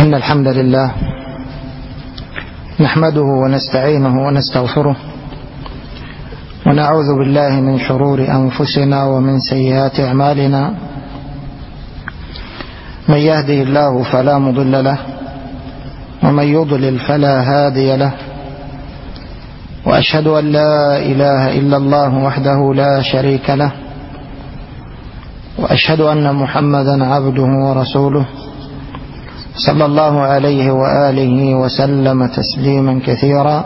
إن الحمد لله نحمده ونستعينه ونستغفره ونعوذ بالله من شرور أنفسنا ومن سيئات أعمالنا. من يهده الله فلا مضل له ومن يضلل فلا هادي له، وأشهد أن لا إله إلا الله وحده لا شريك له، وأشهد أن محمدا عبده ورسوله صلى الله عليه وآله وسلم تسليما كثيرا.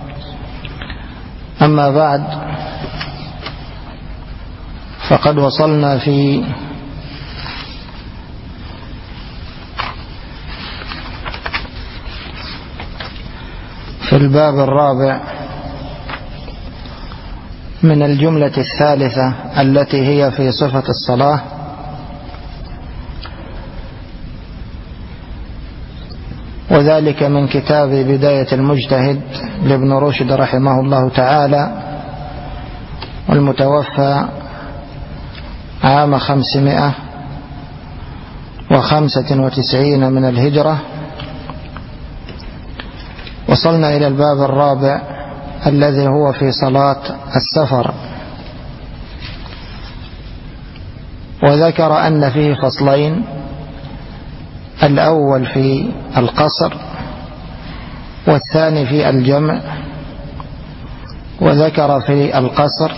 أما بعد، فقد وصلنا في الباب الرابع من الجملة الثالثة التي هي في صفة الصلاة، وذلك من كتاب بداية المجتهد لابن رشد رحمه الله تعالى، والمتوفى عام 595 من الهجرة. وصلنا إلى الباب الرابع الذي هو في صلاة السفر، وذكر أن فيه فصلين: الأول في القصر والثاني في الجمع. وذكر في القصر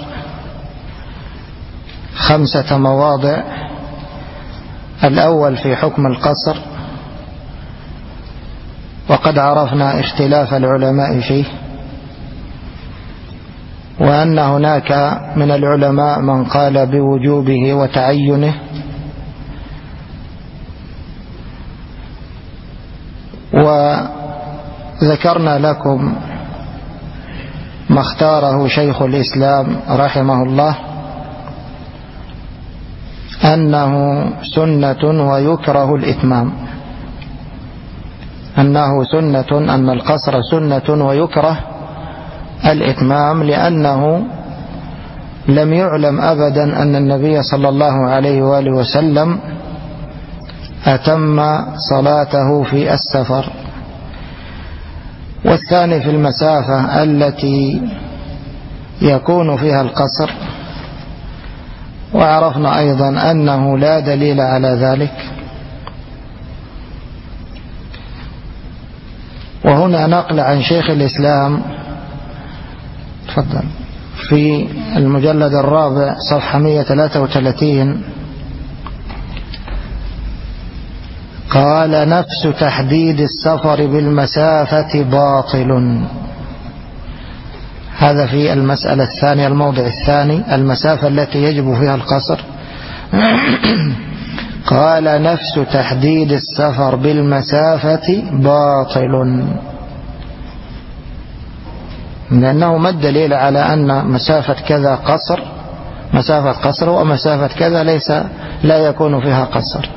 5 مواضع: الأول في حكم القصر، وقد عرفنا اختلاف العلماء فيه، وأن هناك من العلماء من قال بوجوبه وتعينه، وذكرنا لكم ما اختاره شيخ الإسلام رحمه الله أنه سنة ويكره الإتمام، أنه سنة، أن القصر سنة ويكره الإتمام، لأنه لم يعلم أبدا أن النبي صلى الله عليه وآله وسلم أتم صلاته في السفر. والثاني في المسافة التي يكون فيها القصر، وعرفنا أيضا أنه لا دليل على ذلك. وهنا نقل عن شيخ الإسلام، تفضل، في المجلد الرابع صفحة 133: قال: نفس تحديد السفر بالمسافة باطل. هذا في المسألة الثانية، الموضع الثاني، المسافة التي يجب فيها القصر. قال: نفس تحديد السفر بالمسافة باطل، لأنه ما الدليل على أن مسافة كذا قصر، مسافة قصر، ومسافة كذا لا يكون فيها قصر.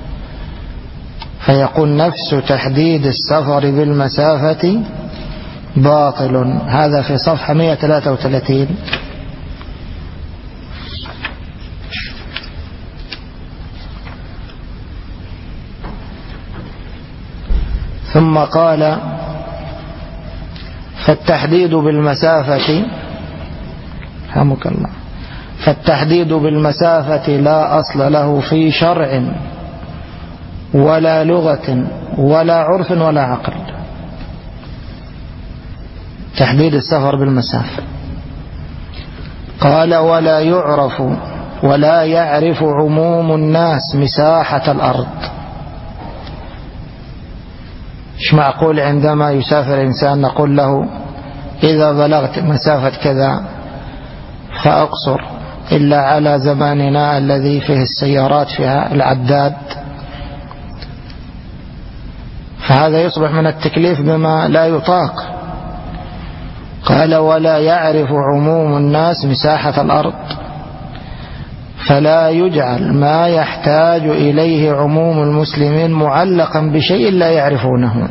فيقول: نفس تحديد السفر بالمسافة باطل. هذا في صفحة 133. ثم قال: فالتحديد بالمسافة، رحمك الله، فالتحديد بالمسافة لا أصل له في شرع ولا لغة ولا عرف ولا عقل. تحديد السفر بالمسافة. قال: ولا يعرف عموم الناس مساحة الأرض. مش معقول عندما يسافر إنسان نقول له: إذا بلغت مسافة كذا فأقصر، إلا على زماننا الذي فيه السيارات فيها العداد، فهذا يصبح من التكليف بما لا يطاق. قال: ولا يعرف عموم الناس مساحة الأرض، فلا يجعل ما يحتاج إليه عموم المسلمين معلقا بشيء لا يعرفونه.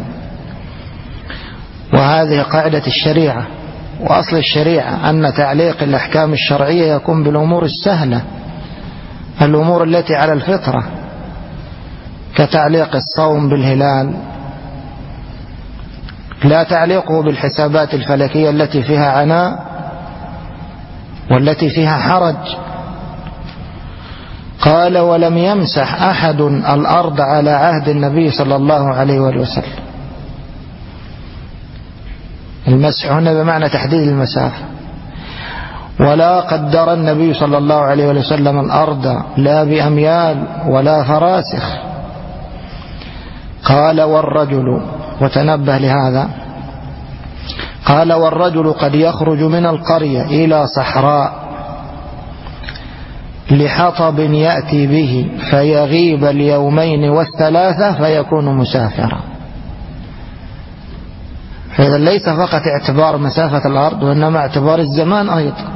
وهذه قاعدة الشريعة، وأصل الشريعة أن تعليق الأحكام الشرعية يكون بالأمور السهلة، الأمور التي على الفطرة، كتعليق الصوم بالهلال لا تعليقه بالحسابات الفلكية التي فيها عناء والتي فيها حرج. قال ولم يمسح أحد الأرض على عهد النبي صلى الله عليه وسلم. المسح هنا بمعنى تحديد المسافة. ولا قدر النبي صلى الله عليه وسلم الأرض لا بأميال ولا فراسخ. قال والرجل، وتنبه لهذا، قال والرجل قد يخرج من القرية إلى صحراء لحطب يأتي به فيغيب اليومين والثلاثة فيكون مسافرا. فإذا ليس فقط اعتبار مسافة الأرض وإنما اعتبار الزمان أيضا.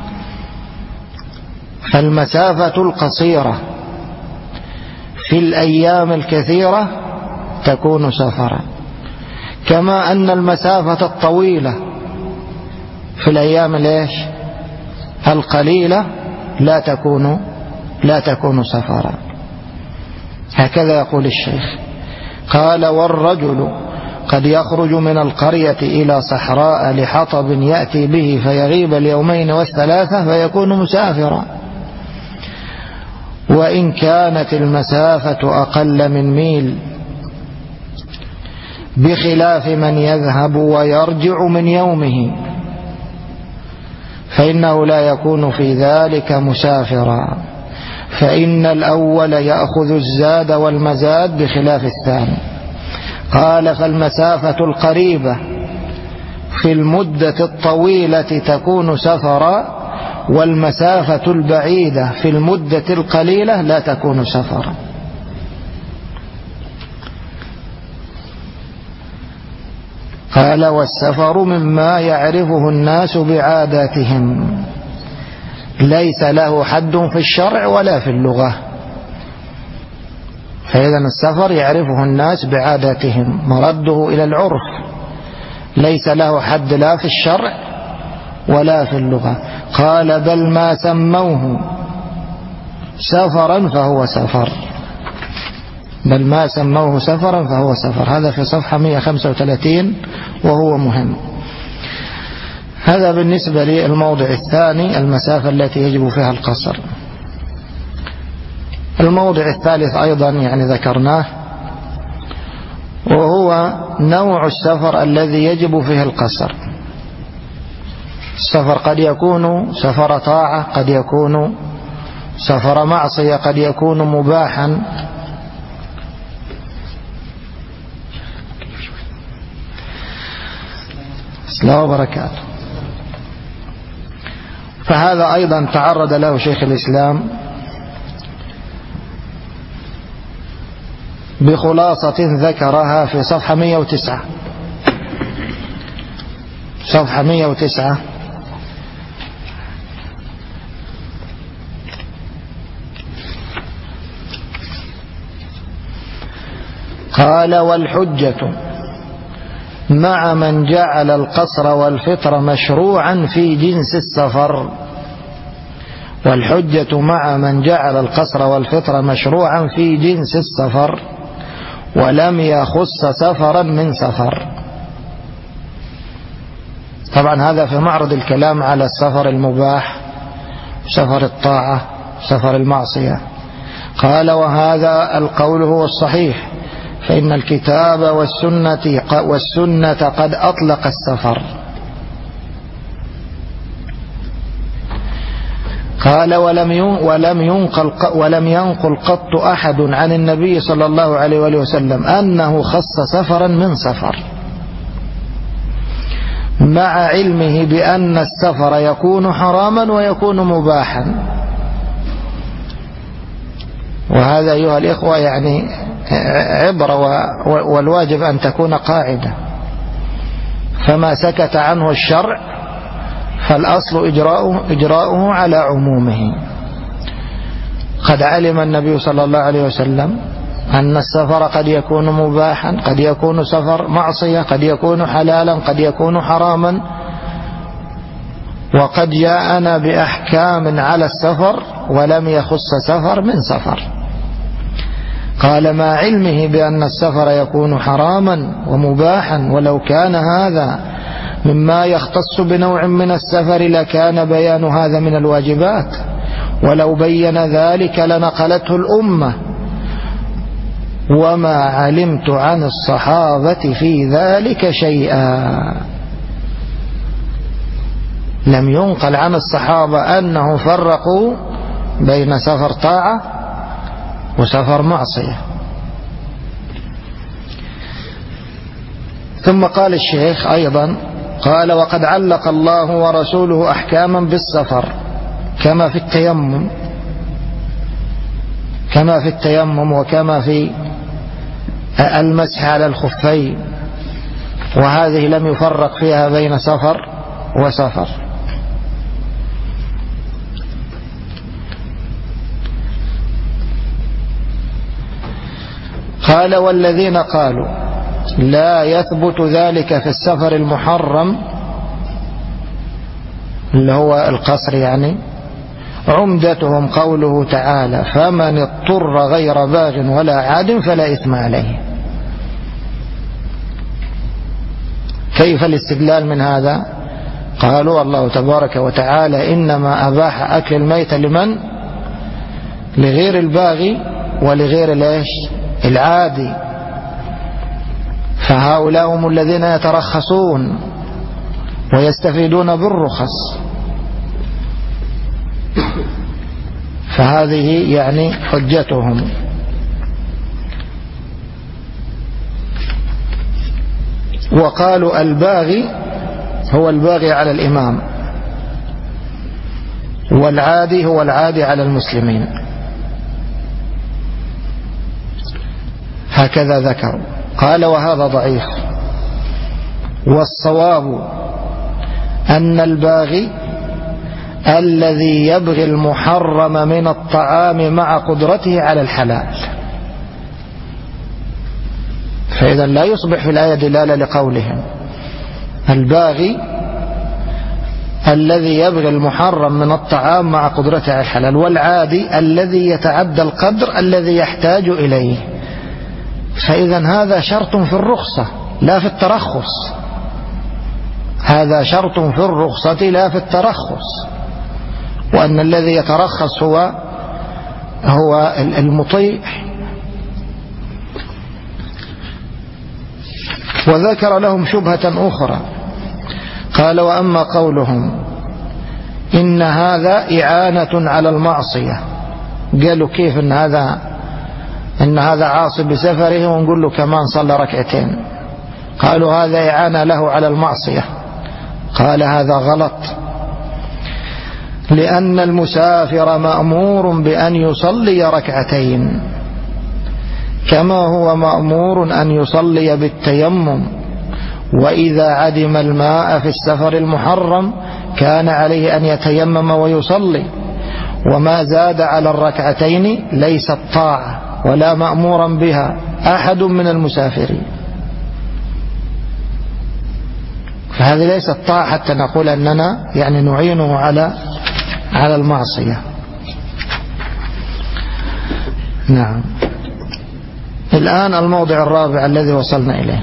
فالمسافة القصيرة في الأيام الكثيرة تكون سفرا، كما أن المسافة الطويلة في الأيام القليلة لا تكون سفرا. هكذا يقول الشيخ. قال والرجل قد يخرج من القرية إلى صحراء لحطب يأتي به فيغيب اليومين والثلاثة فيكون مسافرا، وإن كانت المسافة أقل من ميل، بخلاف من يذهب ويرجع من يومه فإنه لا يكون في ذلك مسافرا، فإن الأول يأخذ الزاد والمزاد بخلاف الثاني. قال فالمسافة القريبة في المدة الطويلة تكون سفرا، والمسافة البعيدة في المدة القليلة لا تكون سفرا. قال والسفر مما يعرفه الناس بعاداتهم، ليس له حد في الشرع ولا في اللغة. فإذا السفر يعرفه الناس بعاداتهم، مرده إلى العرف، ليس له حد لا في الشرع ولا في اللغة. قال بل ما سموه سفرا فهو سفر، بل ما سموه سفرا فهو سفر. هذا في صفحة 135 وهو مهم. هذا بالنسبة للموضع الثاني، المسافة التي يجب فيها القصر. الموضع الثالث أيضا ذكرناه، وهو نوع السفر الذي يجب فيه القصر. السفر قد يكون سفر طاعة، قد يكون سفر معصية، قد يكون مباحا. السلام وبركاته. فهذا أيضا تعرض له شيخ الإسلام بخلاصة ذكرها في صفحة 109. صفحة 109 قال والحجة مع من جعل القصر والفطر مشروعا في جنس السفر. والحجة مع من جعل القصر والفطر مشروعا في جنس السفر ولم يخص سفرا من سفر. طبعا هذا في معرض الكلام على السفر المباح، سفر الطاعة، سفر المعصية. قال وهذا القول هو الصحيح، فإن الكتاب والسنة قد أطلق السفر. قال ولم ينقل قط أحد عن النبي صلى الله عليه وسلم أنه خص سفرا من سفر، مع علمه بأن السفر يكون حراما ويكون مباحا. وهذا أيها الإخوة عبرة، والواجب أن تكون قاعدة. فما سكت عنه الشرع فالأصل إجراؤه على عمومه. قد علم النبي صلى الله عليه وسلم أن السفر قد يكون مباحا، قد يكون سفر معصية، قد يكون حلالا، قد يكون حراما، وقد جاءنا بأحكام على السفر ولم يخص سفر من سفر. قال مع علمه بأن السفر يكون حراما ومباحا، ولو كان هذا مما يختص بنوع من السفر لكان بيان هذا من الواجبات، ولو بين ذلك لنقلته الأمة، وما علمت عن الصحابة في ذلك شيئا. لم ينقل عن الصحابة أنه فرقوا بين سفر طاعة وسفر معصية. ثم قال الشيخ أيضا، قال وقد علق الله ورسوله أحكاما بالسفر كما في التيمم وكما في المسح على الخفين، وهذه لم يفرق فيها بين سفر وسفر. قال والذين قالوا لا يثبت ذلك في السفر المحرم اللي هو القصر يعني، عمدتهم قوله تعالى فمن اضطر غير باغ ولا عاد فلا إثم عليه. كيف الاستدلال من هذا؟ قالوا الله تبارك وتعالى إنما أباح أكل الميت لمن؟ لغير الباغي ولغير العادي، فهؤلاء هم الذين يترخصون ويستفيدون بالرخص، فهذه يعني حجتهم. وقالوا الباغي هو الباغي على الإمام، والعادي هو العادي على المسلمين، هكذا ذكروا. قال وهذا ضعيف، والصواب أن الباغي الذي يبغي المحرم من الطعام مع قدرته على الحلال. فإذا لا يصبح في الآية دلالة لقولهم الباغي الذي يبغي المحرم من الطعام مع قدرته على الحلال، والعادي الذي يتعدى القدر الذي يحتاج إليه. فإذا هذا شرط في الرخصة لا في الترخص، هذا شرط في الرخصة لا في الترخص، وأن الذي يترخص هو المطيع. وذكر لهم شبهة أخرى، قال وأما قولهم إن هذا إعانة على المعصية، قالوا كيف إن هذا عاصي بسفره ونقول له كمان صلى ركعتين؟ قالوا هذا إعانة له على المعصية. قال هذا غلط، لأن المسافر مأمور بأن يصلي ركعتين كما هو مأمور أن يصلي بالتيمم، وإذا عدم الماء في السفر المحرم كان عليه أن يتيمم ويصلي، وما زاد على الركعتين ليست طاعة ولا مأمورا بها أحد من المسافرين. فهذه ليست طاعة حتى نقول أننا يعني نعينه على المعصية. نعم. الآن الموضع الرابع الذي وصلنا إليه،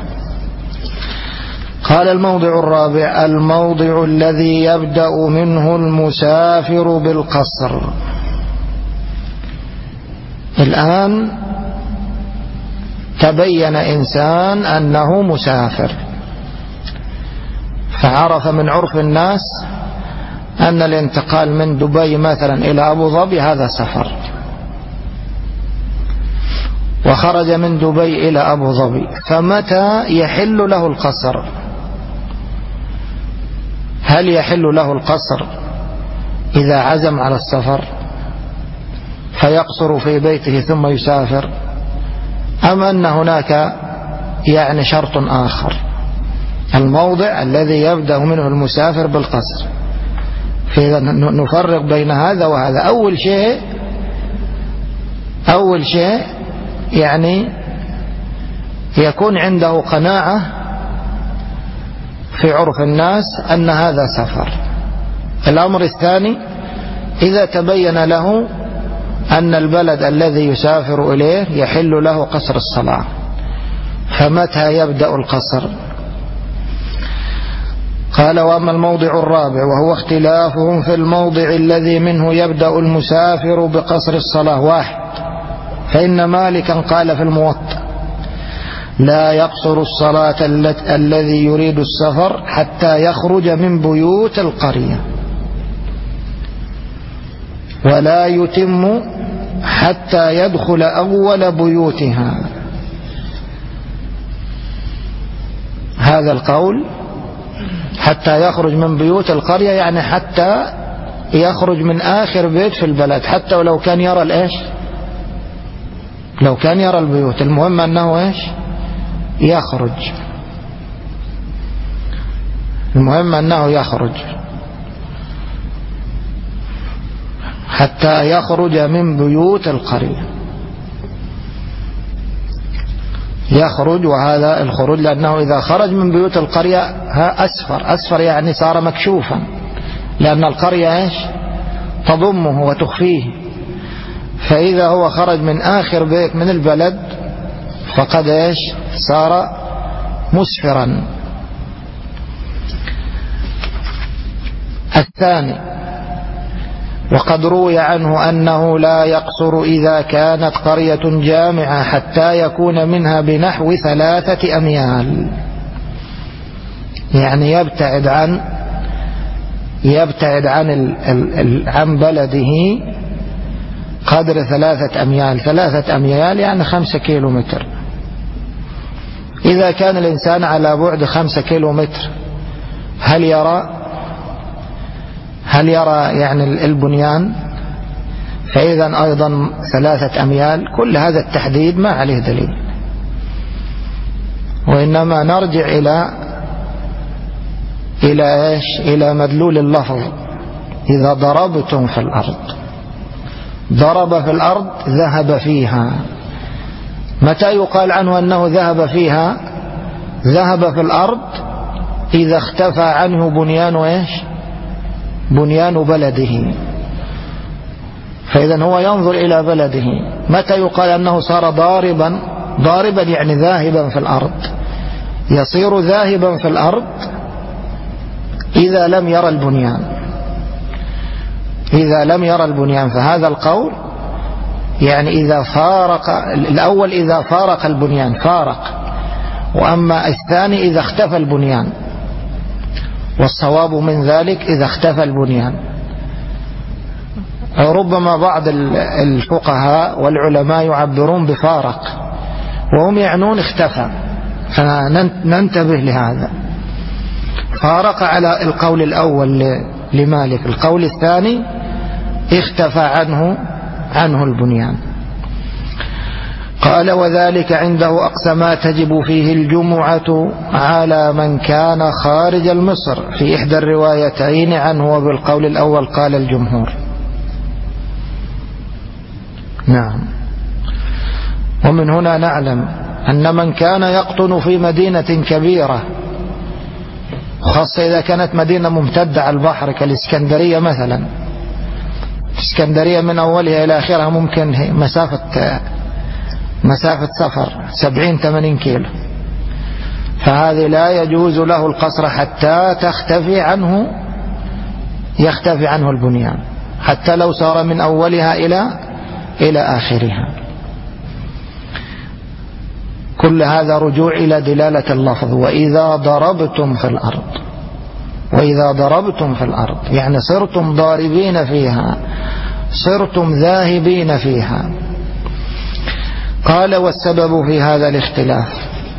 قال الموضع الرابع الموضع الذي يبدأ منه المسافر بالقصر. الآن تبين إنسان أنه مسافر، فعرف من عرف الناس أن الانتقال من دبي مثلا إلى أبو ظبي هذا سفر، وخرج من دبي إلى أبو ظبي، فمتى يحل له القصر؟ هل يحل له القصر إذا عزم على السفر فيقصر في بيته ثم يسافر، أم أن هناك يعني شرط آخر؟ الموضع الذي يبدأ منه المسافر بالقصر، فإذا نفرق بين هذا وهذا. أول شيء يعني يكون عنده قناعة في عرف الناس أن هذا سفر. الأمر الثاني إذا تبين له أن البلد الذي يسافر إليه يحل له قصر الصلاة. فمتى يبدأ القصر؟ قال: وأما الموضع الرابع وهو اختلافهم في الموضع الذي منه يبدأ المسافر بقصر الصلاة. 1. فإن مالكا قال في الموطأ: لا يقصر الصلاة الذي يريد السفر حتى يخرج من بيوت القرية، ولا يتم حتى يدخل أول بيوتها. هذا القول حتى يخرج من بيوت القرية يعني حتى يخرج من آخر بيت في البلد، حتى ولو كان يرى الإيش، لو كان يرى البيوت، المهم أنه إيش يخرج، المهم أنه يخرج حتى يخرج من بيوت القرية. يخرج، وهذا الخروج لأنه إذا خرج من بيوت القرية أسفر يعني صار مكشوفا، لأن القرية إيش تضمه وتخفيه. فإذا هو خرج من آخر بيت من البلد فقد إيش صار مسفرا. الثاني: وقد روي عنه أنه لا يقصر إذا كانت قرية جامعة حتى يكون منها بنحو 3 أميال، يعني يبتعد عن بلده قدر 3 أميال. 3 أميال يعني 5 كيلومتر. إذا كان الإنسان على بعد 5 كيلومتر هل يرى يعني البنيان؟ فإذا أيضا 3 أميال، كل هذا التحديد ما عليه دليل، وإنما نرجع إلى مدلول اللفظ. إذا ضربتم في الأرض، ضرب في الأرض ذهب فيها. متى يقال عنه أنه ذهب فيها؟ ذهب في الأرض إذا اختفى عنه بنيان بلده، فإذا هو ينظر إلى بلده. متى يقال أنه صار ضاربا يعني ذاهبا في الأرض؟ يصير ذاهبا في الأرض إذا لم يرى البنيان. فهذا القول يعني إذا فارق الأول، إذا فارق البنيان فارق، وأما الثاني إذا اختفى البنيان، والصواب من ذلك إذا اختفى البنيان. ربما بعض الفقهاء والعلماء يعبرون بفارق وهم يعنون اختفى، فننتبه لهذا. فارق على القول الأول لمالك، القول الثاني اختفى عنه البنيان. قال: وذلك عنده أقصى ما تجب فيه الجمعة على من كان خارج المصر في إحدى الروايتين عنه، وبالقول الأول قال الجمهور. نعم. ومن هنا نعلم أن من كان يقطن في مدينة كبيرة، خاصة إذا كانت مدينة ممتدة على البحر كالإسكندرية مثلا، الإسكندرية من أولها إلى آخرها ممكن مسافة سفر 70-80 كيلو، فهذه لا يجوز له القصر حتى يختفي عنه البنيان، حتى لو سار من أولها إلى آخرها. كل هذا رجوع إلى دلالة اللفظ: وإذا ضربتم في الأرض يعني صرتم ضاربين فيها، صرتم ذاهبين فيها. قال: والسبب في هذا الاختلاف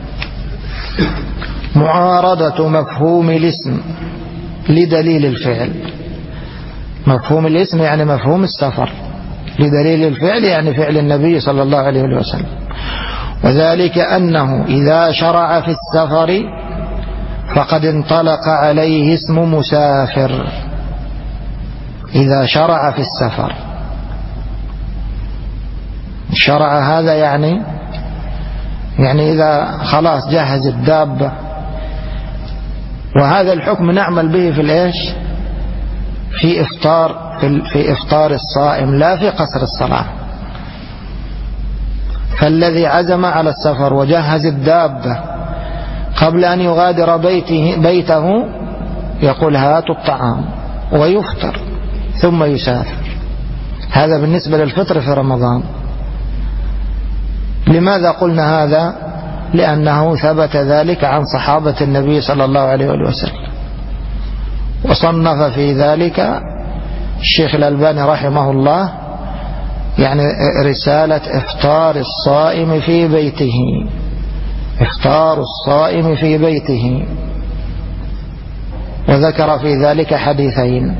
معارضة مفهوم الاسم لدليل الفعل. مفهوم الاسم يعني مفهوم السفر، لدليل الفعل يعني فعل النبي صلى الله عليه وسلم. وذلك أنه إذا شرع في السفر فقد انطلق عليه اسم مسافر. إذا شرع في السفر، شرع هذا يعني إذا خلاص جهز الدابة. وهذا الحكم نعمل به في إفطار الصائم، لا في قصر الصلاة. فالذي عزم على السفر وجهز الدابة قبل أن يغادر بيته يقول هاتوا الطعام ويفطر ثم يسافر. هذا بالنسبة للفطر في رمضان. لماذا قلنا هذا؟ لأنه ثبت ذلك عن صحابة النبي صلى الله عليه وسلم، وصنف في ذلك الشيخ الألباني رحمه الله يعني رسالة إفطار الصائم في بيته، إفطار الصائم في بيته، وذكر في ذلك حديثين.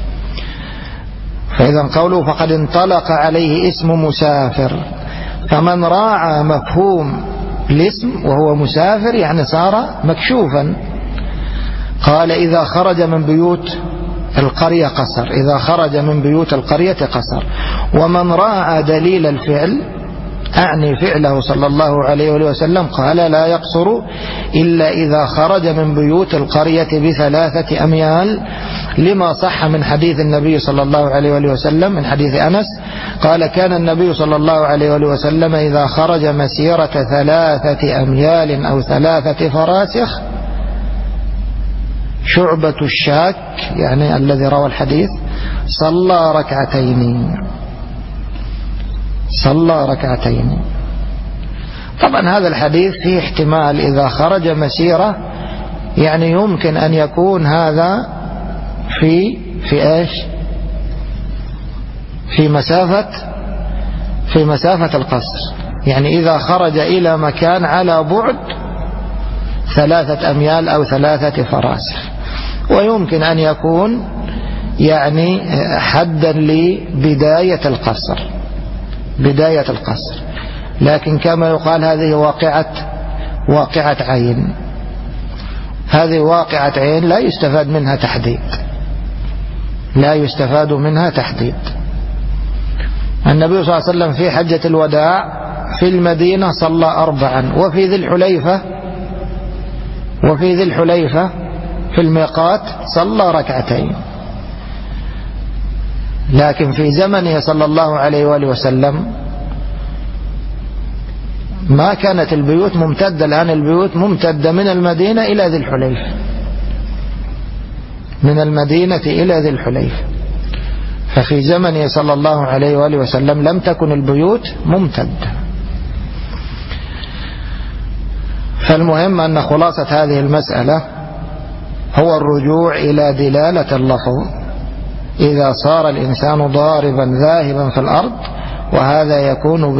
فإذا قوله فقد انطلق عليه اسم مسافر، فمن راعى مفهوم الاسم وهو مسافر يعني صار مكشوفا. قال إذا خرج من بيوت القرية قصر، إذا خرج من بيوت القرية قصر. ومن راعى دليل الفعل أعني فعله صلى الله عليه وسلم قال لا يقصر إلا إذا خرج من بيوت القرية ب3 أميال، لما صح من حديث النبي صلى الله عليه وسلم من حديث أنس قال كان النبي صلى الله عليه وسلم إذا خرج مسيرة 3 أميال أو 3 فراسخ، شعبة الشاك يعني الذي روى الحديث صلى ركعتين، صلى ركعتين. طبعا هذا الحديث فيه احتمال إذا خرج مسيرة يعني يمكن أن يكون هذا في إيش؟ في مسافة القصر، يعني إذا خرج إلى مكان على بعد 3 أميال أو 3 فراسخ. ويمكن أن يكون يعني حدا لبداية القصر، بداية القصر، لكن كما يقال هذه واقعة عين، هذه واقعة عين لا يستفاد منها تحديد، لا يستفاد منها تحديد. النبي صلى الله عليه وسلم في حجة الوداع في المدينة صلى 4، وفي ذي الحليفة في الميقات صلى 2. لكن في زمنه صلى الله عليه وآله وسلم ما كانت البيوت ممتدة، الآن البيوت ممتدة من المدينة إلى ذي الحليفة، من المدينة إلى ذي الحليفة. ففي زمنه صلى الله عليه وآله وسلم لم تكن البيوت ممتدة. فالمهم أن خلاصة هذه المسألة هو الرجوع إلى دلالة اللفظ إذا صار الإنسان ضاربا ذاهبا في الأرض، وهذا يكون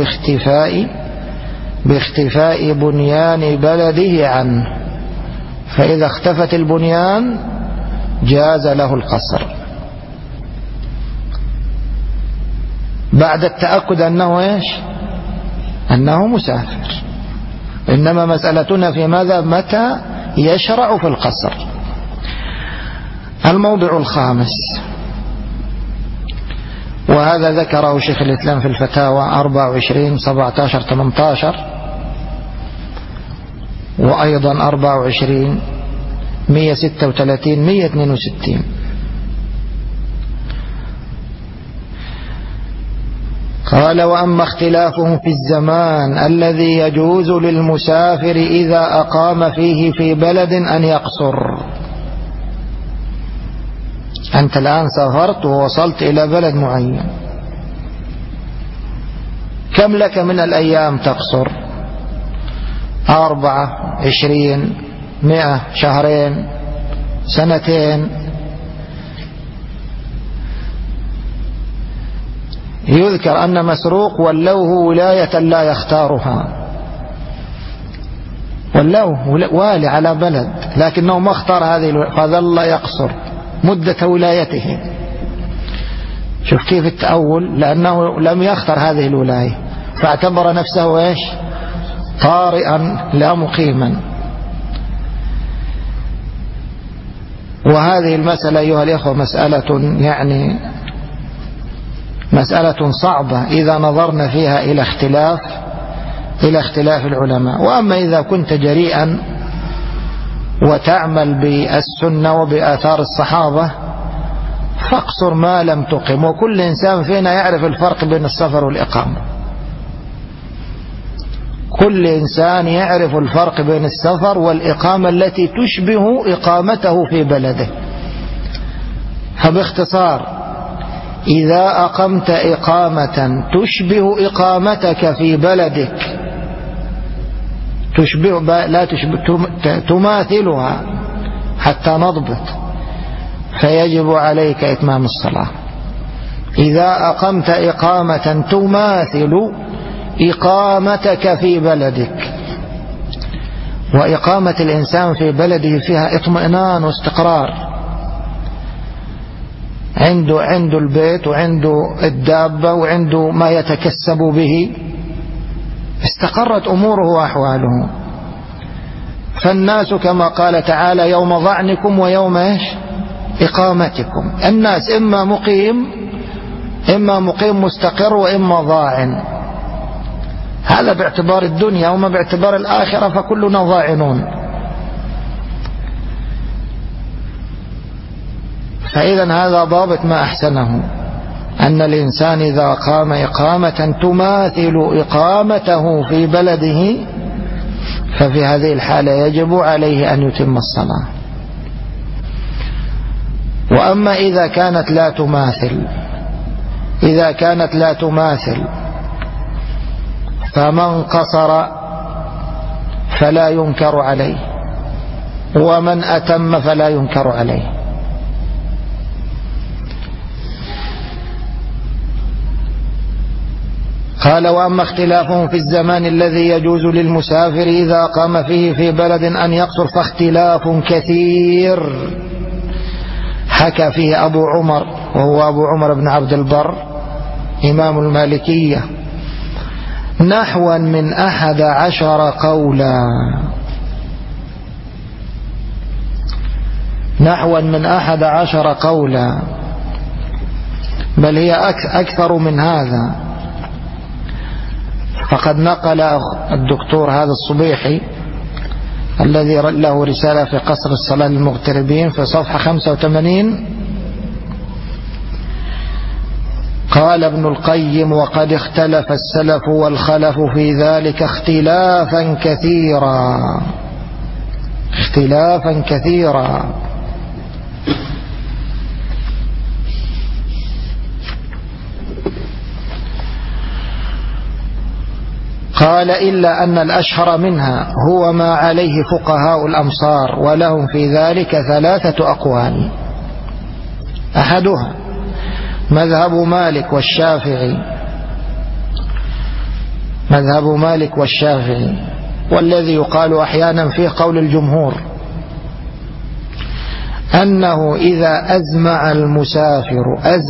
باختفاء بنيان بلده عنه، فإذا اختفت البنيان جاز له القصر بعد التأكد أنه إيش؟ أنه مسافر. إنما مسألتنا في ماذا؟ متى يشرع في القصر. الموضع الخامس، وهذا ذكره شيخ الإسلام في الفتاوى 24 17 18، وأيضا 24 136 162. قال وأما اختلافهم في الزمان الذي يجوز للمسافر إذا أقام فيه في بلد أن يقصر. أنت الآن سافرت ووصلت إلى بلد معين، كم لك من الأيام تقصر؟ 4 20 100 شهرين 2 سنين. يذكر أن مسروق ولوه ولاية لا يختارها، ولوه والي على بلد لكنه ما اختار هذه، فظل يقصر مدة ولايته. شوف كيف التأول، لأنه لم يختار هذه الولاية فاعتبر نفسه إيش؟ طارئا لا مقيما. وهذه المسألة أيها الإخوة مسألة صعبة إذا نظرنا فيها إلى اختلاف العلماء. وأما إذا كنت جريئا وتعمل بالسنة وبآثار الصحابة فاقصر ما لم تقم، وكل إنسان فينا يعرف الفرق بين السفر والإقامة. كل إنسان يعرف الفرق بين السفر والإقامة التي تشبه إقامته في بلده. فباختصار إذا أقمت إقامة تشبه إقامتك في بلدك، تماثلها حتى نضبط، فيجب عليك إتمام الصلاة. إذا أقمت إقامة تماثل إقامتك في بلدك، وإقامة الإنسان في بلده فيها اطمئنان واستقرار، عنده البيت وعنده الدابة وعنده ما يتكسب به، استقرت أموره وأحواله. فالناس كما قال تعالى يوم ظعنكم ويوم إقامتكم، الناس إما مقيم مستقر وإما ضاعن، هذا باعتبار الدنيا، وما باعتبار الآخرة فكلنا ضاعنون. فإذا هذا ضابط ما أحسنه، أن الإنسان إذا قام إقامة تماثل إقامته في بلده ففي هذه الحالة يجب عليه أن يتم الصلاة. وأما إذا كانت لا تماثل فمن قصر فلا ينكر عليه، ومن أتم فلا ينكر عليه. قال وأما اختلافهم في الزمان الذي يجوز للمسافر إذا قام فيه في بلد أن يقصر فاختلاف كثير، حكى فيه أبو عمر، وهو أبو عمر بن عبد البر إمام المالكية، نحوا من 11 قولا، بل هي أكثر من هذا. فقد نقل الدكتور هذا الصبيحي الذي له رسالة في قصر الصلاة للمغتربين في صفحة 85، قال ابن القيم وقد اختلف السلف والخلف في ذلك اختلافا كثيرا. قال إلا أن الأشهر منها هو ما عليه فقهاء الأمصار، ولهم في ذلك 3 أقوال. أحدها مذهب مالك والشافعي، والذي يقال أحيانا فيه قول الجمهور، أنه إذا أزمع المسافر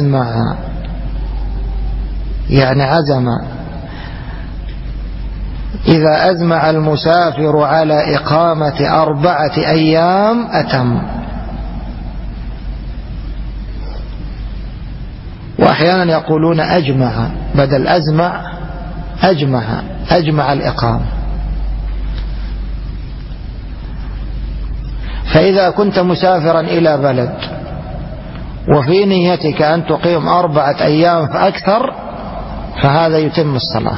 يعني عزم، إذا أزمع المسافر على إقامة 4 أيام أتم. وأحيانا يقولون أجمع، بدل أجمع الإقامة. فإذا كنت مسافرا إلى بلد وفي نيتك أن تقيم 4 أيام فأكثر، فهذا يتم الصلاة.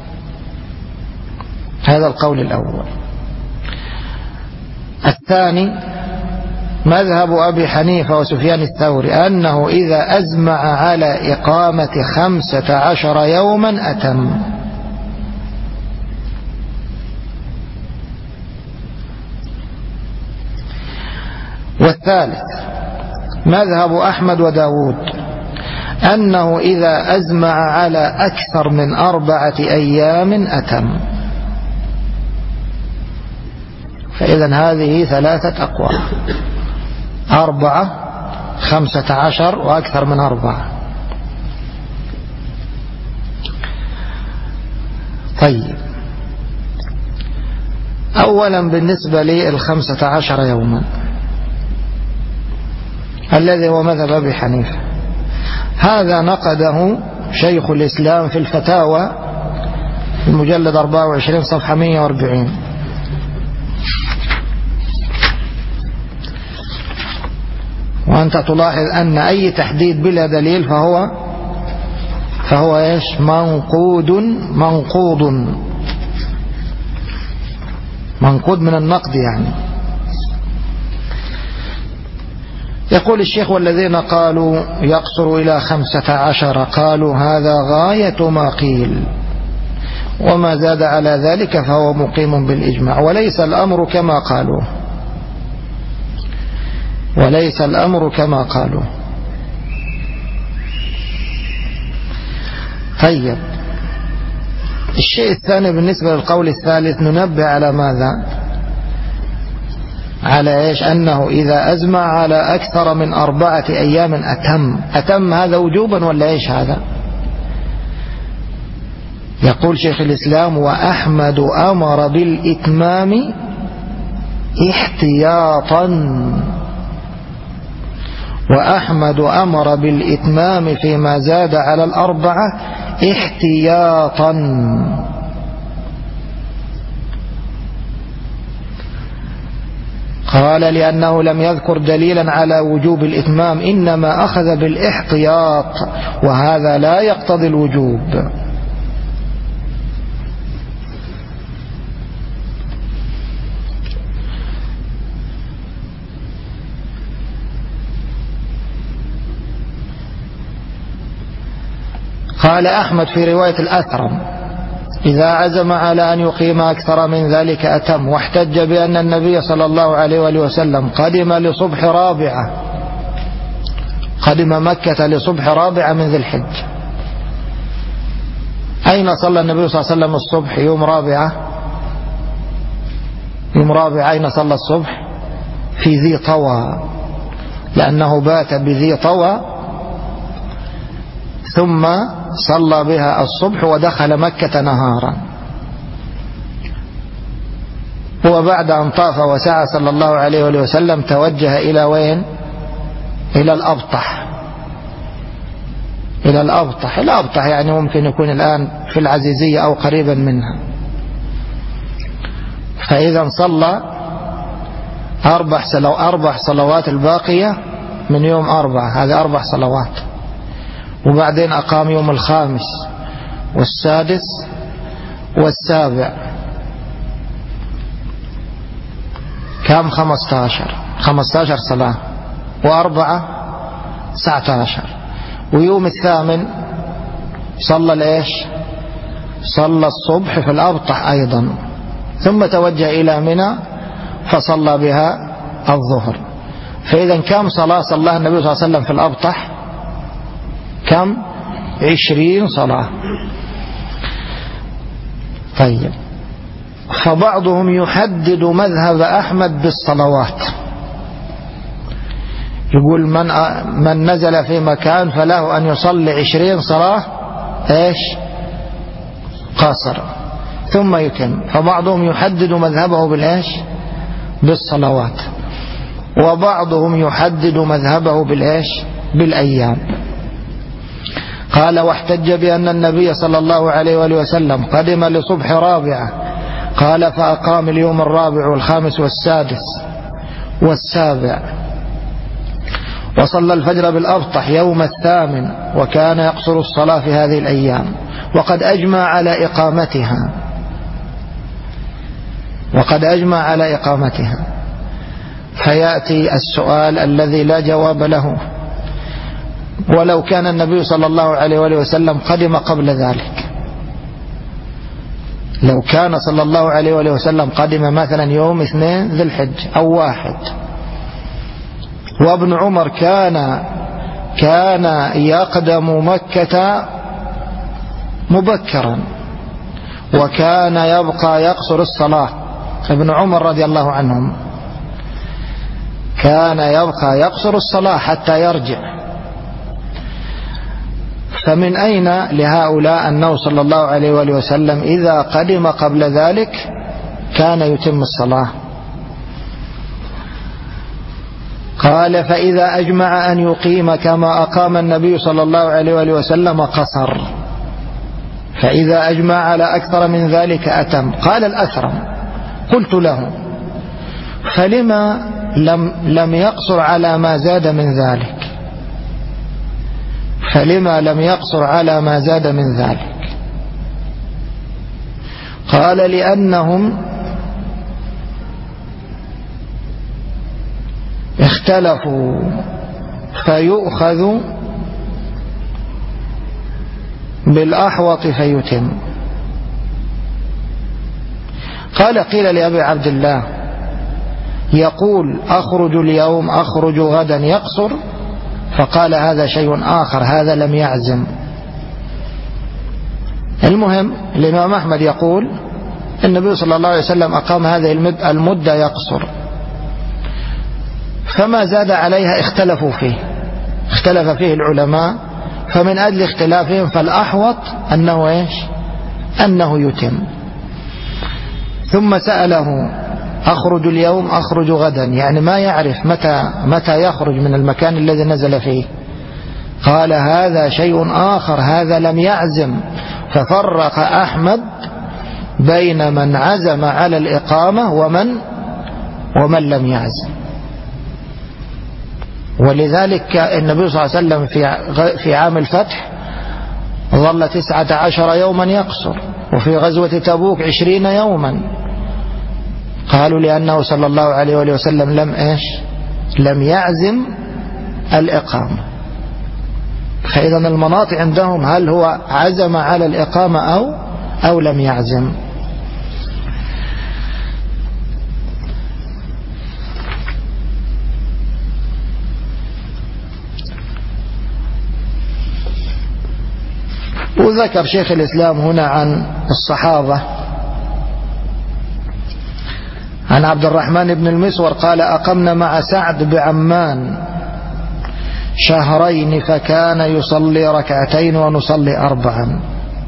هذا القول الأول. الثاني مذهب أبي حنيفة وسفيان الثوري، أنه إذا أزمع على إقامة 15 يوما أتم. والثالث مذهب أحمد وداود، أنه إذا أزمع على أكثر من 4 أيام أتم. فإذا هذه 3 أقوال: 4، 15 وأكثر من 4. طيب، أولا بالنسبة لل15 يوما الذي هو مذهب أبي حنيفة، هذا نقده شيخ الإسلام في الفتاوى المجلد 24 صفحة 140. وأنت تلاحظ أن أي تحديد بلا دليل فهو إيش؟ منقوض. منقود من النقد يعني. يقول الشيخ: والذين قالوا يقصر إلى 15 قالوا هذا غاية ما قيل، وما زاد على ذلك فهو مقيم بالإجماع، وليس الأمر كما قالوا، وليس الأمر كما قالوا. طيب، الشيء الثاني بالنسبة للقول الثالث ننبه على ماذا؟ على إيش؟ أنه إذا أزمع على أكثر من 4 أيام أتم هذا وجوبا ولا إيش هذا؟ يقول شيخ الإسلام: وأحمد أمر بالإتمام احتياطا، وأحمد أمر بالإتمام فيما زاد على 4 احتياطا. قال: لأنه لم يذكر دليلا على وجوب الإتمام، إنما أخذ بالاحتياط، وهذا لا يقتضي الوجوب. قال أحمد في رواية الأثرم: إذا عزم على أن يقيم أكثر من ذلك أتم، واحتج بأن النبي صلى الله عليه وآله وسلم قدم لصبح رابعة، قدم مكة لصبح رابعة من ذي الحج. أين صلى النبي صلى الله عليه وسلم الصبح يوم رابعة؟ يوم رابعة أين صلى الصبح؟ في ذي طوى، لأنه بات بذي طوى ثم صلى بها الصبح ودخل مكة نهارا. وبعد أن طاف وسعى صلى الله عليه وسلم توجه إلى وين؟ إلى الأبطح. إلى الأبطح. الأبطح يعني ممكن يكون الآن في العزيزية أو قريبا منها. فإذا صلى 4 صلوات الباقية من يوم 4، هذه 4 صلوات. وبعدين أقام يوم 5 والسادس والسابع، كم؟ 15 صلاة، و4 19. ويوم الثامن صلى الإيش؟ صلى الصبح في الأبطح أيضا، ثم توجه إلى منى فصلى بها الظهر. فإذا كم صلاة صلى النبي صلى الله عليه وسلم في الأبطح؟ كم؟ 20 صلاة. طيب، فبعضهم يحدد مذهب أحمد بالصلوات، يقول من نزل في مكان فله أن يصلي 20 صلاة إيش؟ قصر ثم يتم. فبعضهم يحدد مذهبه بالإيش؟ بالصلوات. وبعضهم يحدد مذهبه بالإيش؟ بالأيام. قال: واحتج بأن النبي صلى الله عليه وآله وسلم قدم لصبح رابعة، قال: فأقام اليوم 4 والخامس والسادس والسابع، وصلى الفجر بالأبطح يوم 8، وكان يقصر الصلاة في هذه الأيام، وقد أجمع على إقامتها، وقد أجمع على إقامتها. فيأتي السؤال الذي لا جواب له: ولو كان النبي صلى الله عليه وآله وسلم قدم قبل ذلك، لو كان صلى الله عليه وآله وسلم قدم مثلا يوم 2 ذي الحج أو 1، وابن عمر كان يقدم مكة مبكرا، وكان يبقى يقصر الصلاة. ابن عمر رضي الله عنهم كان يبقى يقصر الصلاة حتى يرجع. فمن أين لهؤلاء أنه صلى الله عليه وآله وسلم إذا قدم قبل ذلك كان يتم الصلاة؟ قال: فإذا أجمع أن يقيم كما أقام النبي صلى الله عليه وآله وسلم قصر، فإذا أجمع على أكثر من ذلك أتم. قال الأثرم: قلت له: فلما لم يقصر على ما زاد من ذلك؟ فلما لم يقصر على ما زاد من ذلك؟ قال: لأنهم اختلفوا فيؤخذ بالأحوط فيتم. قال قيل لأبي عبد الله يقول أخرج اليوم أخرج غدا يقصر، فقال هذا شيء آخر، هذا لم يعزم. المهم الإمام أحمد يقول النبي صلى الله عليه وسلم أقام هذه المدة يقصر، فما زاد عليها اختلف فيه العلماء، فمن أجل اختلافهم فالأحوط أنه إيش؟ أنه يتم. ثم سأله أخرج اليوم أخرج غدا، يعني ما يعرف متى يخرج من المكان الذي نزل فيه. قال هذا شيء آخر، هذا لم يعزم. ففرق أحمد بين من عزم على الإقامة ومن لم يعزم. ولذلك النبي صلى الله عليه وسلم في عام الفتح ظل 19 يوما يقصر، وفي غزوة تبوك 20 يوما. قالوا لأنه صلى الله عليه وسلم لم يعزم الإقامة. فإذا المناط عندهم هل هو عزم على الإقامة أو لم يعزم. وذكر شيخ الإسلام هنا عن الصحابة عن عبد الرحمن بن المسور قال أقمنا مع سعد بعمان 2 شهرين، فكان يصلي 2 ونصلي 4.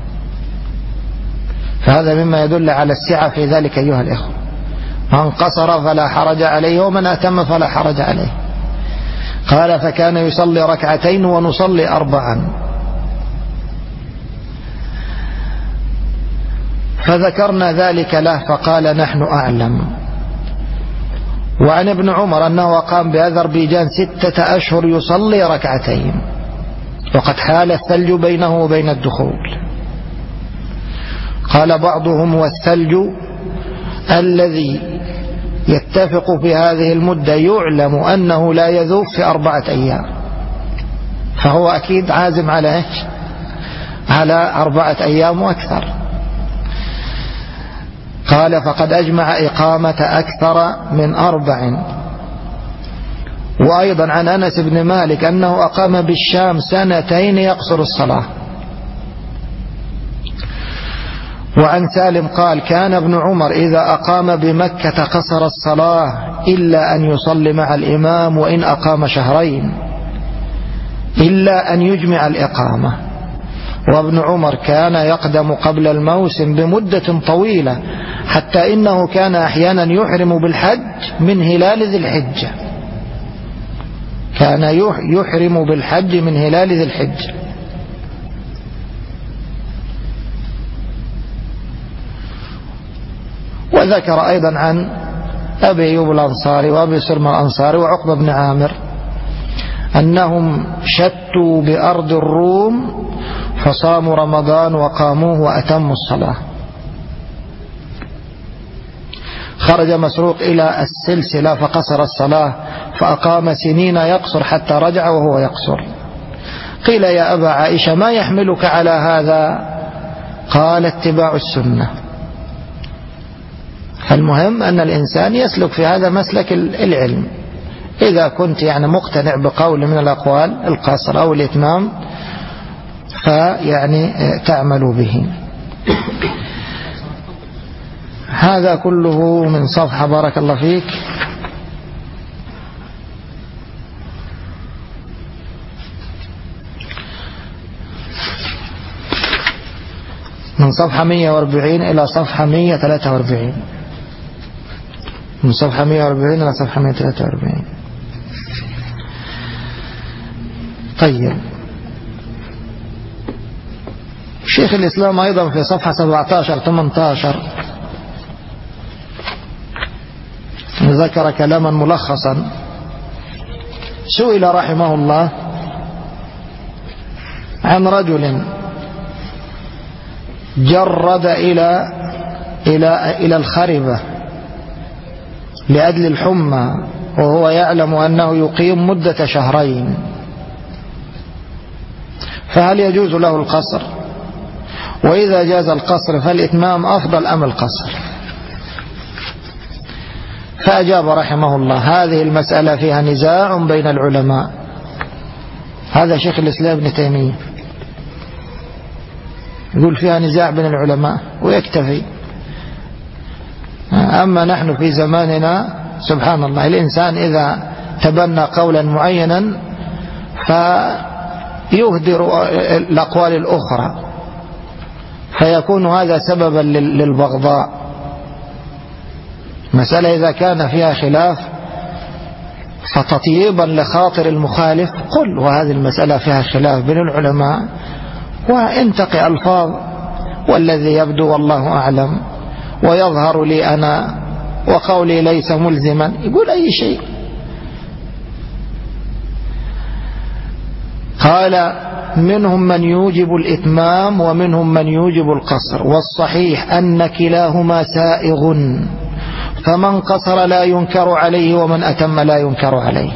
فهذا مما يدل على السعة في ذلك أيها الإخوة. من قصر فلا حرج عليه، ومن أتم فلا حرج عليه. قال فكان يصلي 2 ونصلي 4. فذكرنا ذلك له فقال نحن أعلم. وعن ابن عمر أنه قام بأذربيجان 6 أشهر يصلي 2، وقد حال الثلج بينه وبين الدخول. قال بعضهم والثلج الذي يتفق في هذه المدة يعلم أنه لا يذوب في 4 أيام، فهو أكيد عازم على 4 أيام وأكثر. قال فقد أجمع إقامة أكثر من 4. وأيضا عن أنس بن مالك أنه أقام بالشام 2 يقصر الصلاة. وعن سالم قال كان ابن عمر إذا أقام بمكة قصر الصلاة إلا أن يصلي مع الإمام، وإن أقام 2 شهرين إلا أن يجمع الإقامة. وابن عمر كان يقدم قبل الموسم بمدة طويلة، حتى إنه كان أحيانا يحرم بالحج من هلال ذي الحجة، كان يحرم بالحج من هلال ذي الحجة. وذكر أيضا عن أبي أيوب الأنصاري وأبي سلمى الأنصاري وعقبة بن عامر أنهم شتوا بأرض الروم فصاموا رمضان وقاموه وأتموا الصلاة. خرج مسروق إلى السلسلة فقصر الصلاة، فأقام سنين يقصر حتى رجع وهو يقصر. قيل يا أبا عائشة ما يحملك على هذا؟ قال اتباع السنة. المهم أن الإنسان يسلك في هذا مسلك العلم. إذا كنت مقتنع بقول من الأقوال القصر أو الإتمام تعمل به. هذا كله من صفحة بارك الله فيك من صفحة 140 إلى صفحة 143، من صفحة 140 إلى صفحة 143. طيب شيخ الإسلام أيضا في صفحة 17-18 ذكر كلاما ملخصا. سئل رحمه الله عن رجل جرد إلى الخربة لأجل الحمى وهو يعلم أنه يقيم مدة شهرين، فهل يجوز له القصر؟ وإذا جاز القصر فالإتمام أفضل أم القصر؟ فأجاب رحمه الله: هذه المسألة فيها نزاع بين العلماء. هذا شيخ الإسلام ابن تيمية يقول فيها نزاع بين العلماء ويكتفي. أما نحن في زماننا سبحان الله، الإنسان إذا تبنى قولا معينا فيهدر الأقوال الأخرى، فيكون هذا سببا للبغضاء. مسألة إذا كان فيها خلاف فتطيبا لخاطر المخالف قل وهذه المسألة فيها خلاف بين العلماء، وانتقي ألفاظ والذي يبدو والله أعلم ويظهر لي أنا وقولي ليس ملزما، يقول أي شيء. قال: منهم من يوجب الإتمام ومنهم من يوجب القصر، والصحيح أن كلاهما سائغ، فمن قصر لا ينكر عليه ومن أتم لا ينكر عليه.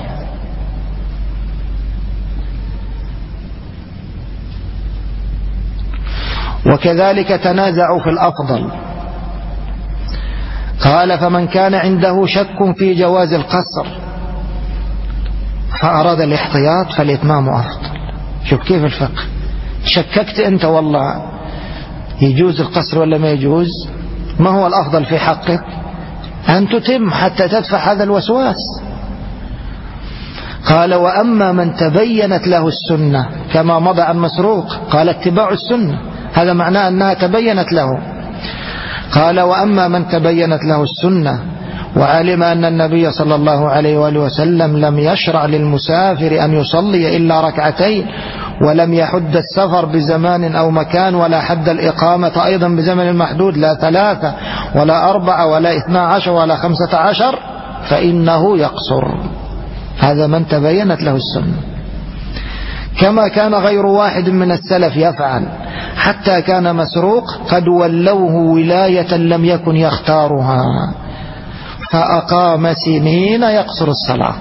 وكذلك تنازعوا في الأفضل. قال: فمن كان عنده شك في جواز القصر فأراد الاحتياط فالإتمام أفضل. شوف كيف الفقه، شككت أنت والله يجوز القصر ولا ما يجوز، ما هو الأفضل في حقك؟ أن تتم حتى تدفع هذا الوسواس. قال: وأما من تبينت له السنة كما مضى عن مسروق، قال: اتباع السنة، هذا معناه أنها تبينت له. قال: وأما من تبينت له السنة وعلم أن النبي صلى الله عليه وآله وسلم لم يشرع للمسافر أن يصلي إلا ركعتين، ولم يحد السفر بزمان أو مكان، ولا حد الإقامة أيضا بزمن محدود، لا 3 ولا 4 ولا 12 ولا 15، فإنه يقصر. هذا من تبينت له السنة. كما كان غير واحد من السلف يفعل، حتى كان مسروق قد ولوه ولاية لم يكن يختارها، فأقام سنين يقصر الصلاة.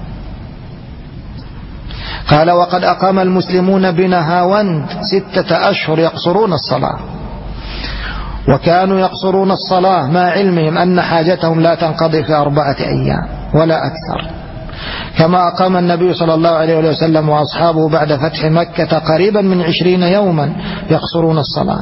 قال: وقد أقام المسلمون بنهاوند 6 أشهر يقصرون الصلاة، وكانوا يقصرون الصلاة مع علمهم أن حاجتهم لا تنقضي في 4 أيام ولا أكثر، كما أقام النبي صلى الله عليه وسلم وأصحابه بعد فتح مكة قريبا من 20 يوما يقصرون الصلاة.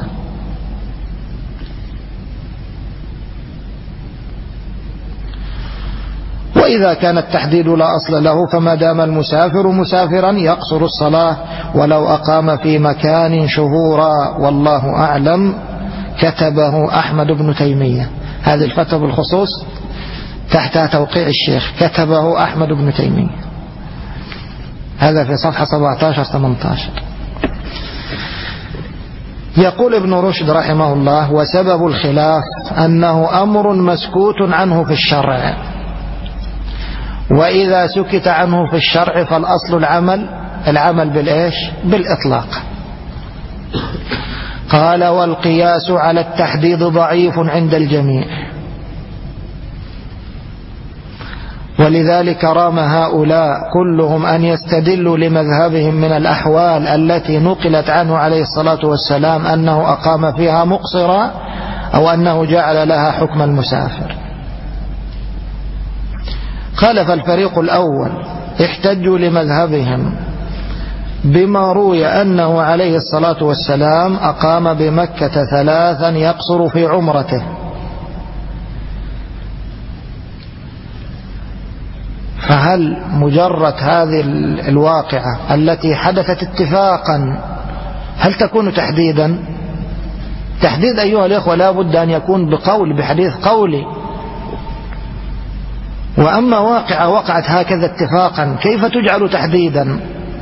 وإذا كان التحديد لا أصل له، فما دام المسافر مسافرا يقصر الصلاة ولو أقام في مكان شهورا، والله أعلم. كتبه أحمد بن تيمية. هذه الفتوى بالخصوص تحتها توقيع الشيخ، كتبه أحمد بن تيمية. هذا في صفحة 17-18. يقول ابن رشد رحمه الله: وسبب الخلاف أنه أمر مسكوت عنه في الشرع، وإذا سكت عنه في الشرع فالأصل العمل بالإيش؟ بالإطلاق. قال: والقياس على التحديد ضعيف عند الجميع، ولذلك رام هؤلاء كلهم أن يستدلوا لمذهبهم من الأحوال التي نقلت عنه عليه الصلاة والسلام أنه أقام فيها مقصرا، أو أنه جعل لها حكم المسافر. قال: فالفريق الأول احتجوا لمذهبهم بما روي أنه عليه الصلاة والسلام أقام بمكة 3 يقصر في عمرته، فهل مجرد هذه الواقعة التي حدثت اتفاقا هل تكون تحديدا؟ تحديد أيها الإخوة لا بد أن يكون بحديث قولي، وأما واقعة وقعت هكذا اتفاقا كيف تجعل تحديدا؟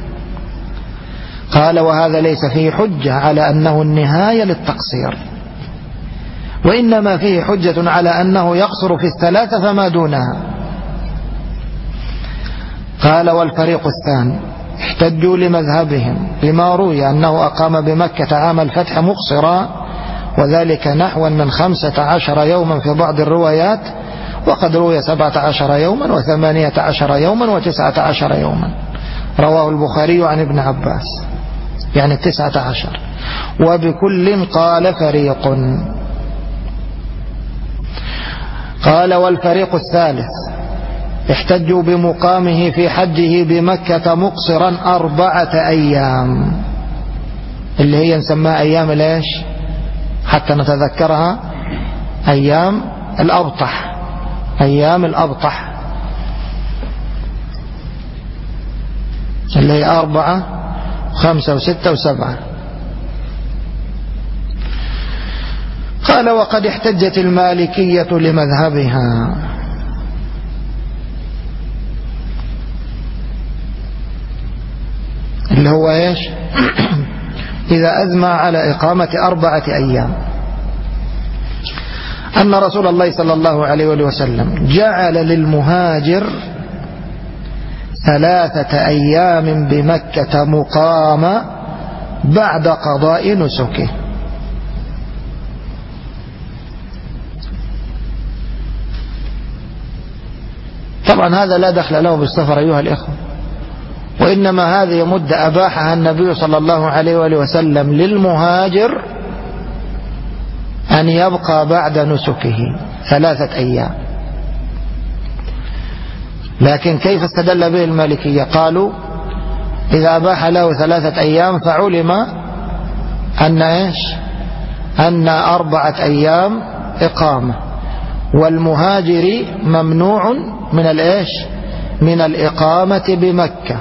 قال: وهذا ليس فيه حجة على أنه النهاية للتقصير، وإنما فيه حجة على أنه يقصر في 3 فما دونها. قال: والفريق الثاني احتجوا لمذهبهم بما روي أنه أقام بمكة عام الفتح مقصرا، وذلك نحو من 15 يوما في بعض الروايات، وقد روي 17 يوما و18 يوما و19 يوما، رواه البخاري عن ابن عباس، يعني 19. وبكل قال فريق. قال والفريق الثالث احتجوا بمقامه في حجه بمكة مقصرا 4 أيام، اللي هي نسميها أيام ليش حتى نتذكرها، أيام الأبطح، أيام الأبطح اللي هي 4 و5 و6 و7. قال وقد احتجت المالكية لمذهبها، اللي هو ايش إذا أزمع على إقامة 4 أيام، أن رسول الله صلى الله عليه وسلم جعل للمهاجر 3 أيام بمكة مقامة بعد قضاء نسكه. طبعا هذا لا دخل له بالسفر أيها الإخوة، وإنما هذه مدة أباحها النبي صلى الله عليه وسلم للمهاجر أن يبقى بعد نسكه 3 أيام. لكن كيف استدل به المالكية؟ قالوا إذا أباح له 3 أيام فعلم أن إيش أن 4 أيام إقامة، والمهاجر ممنوع من الإيش من الإقامة بمكة،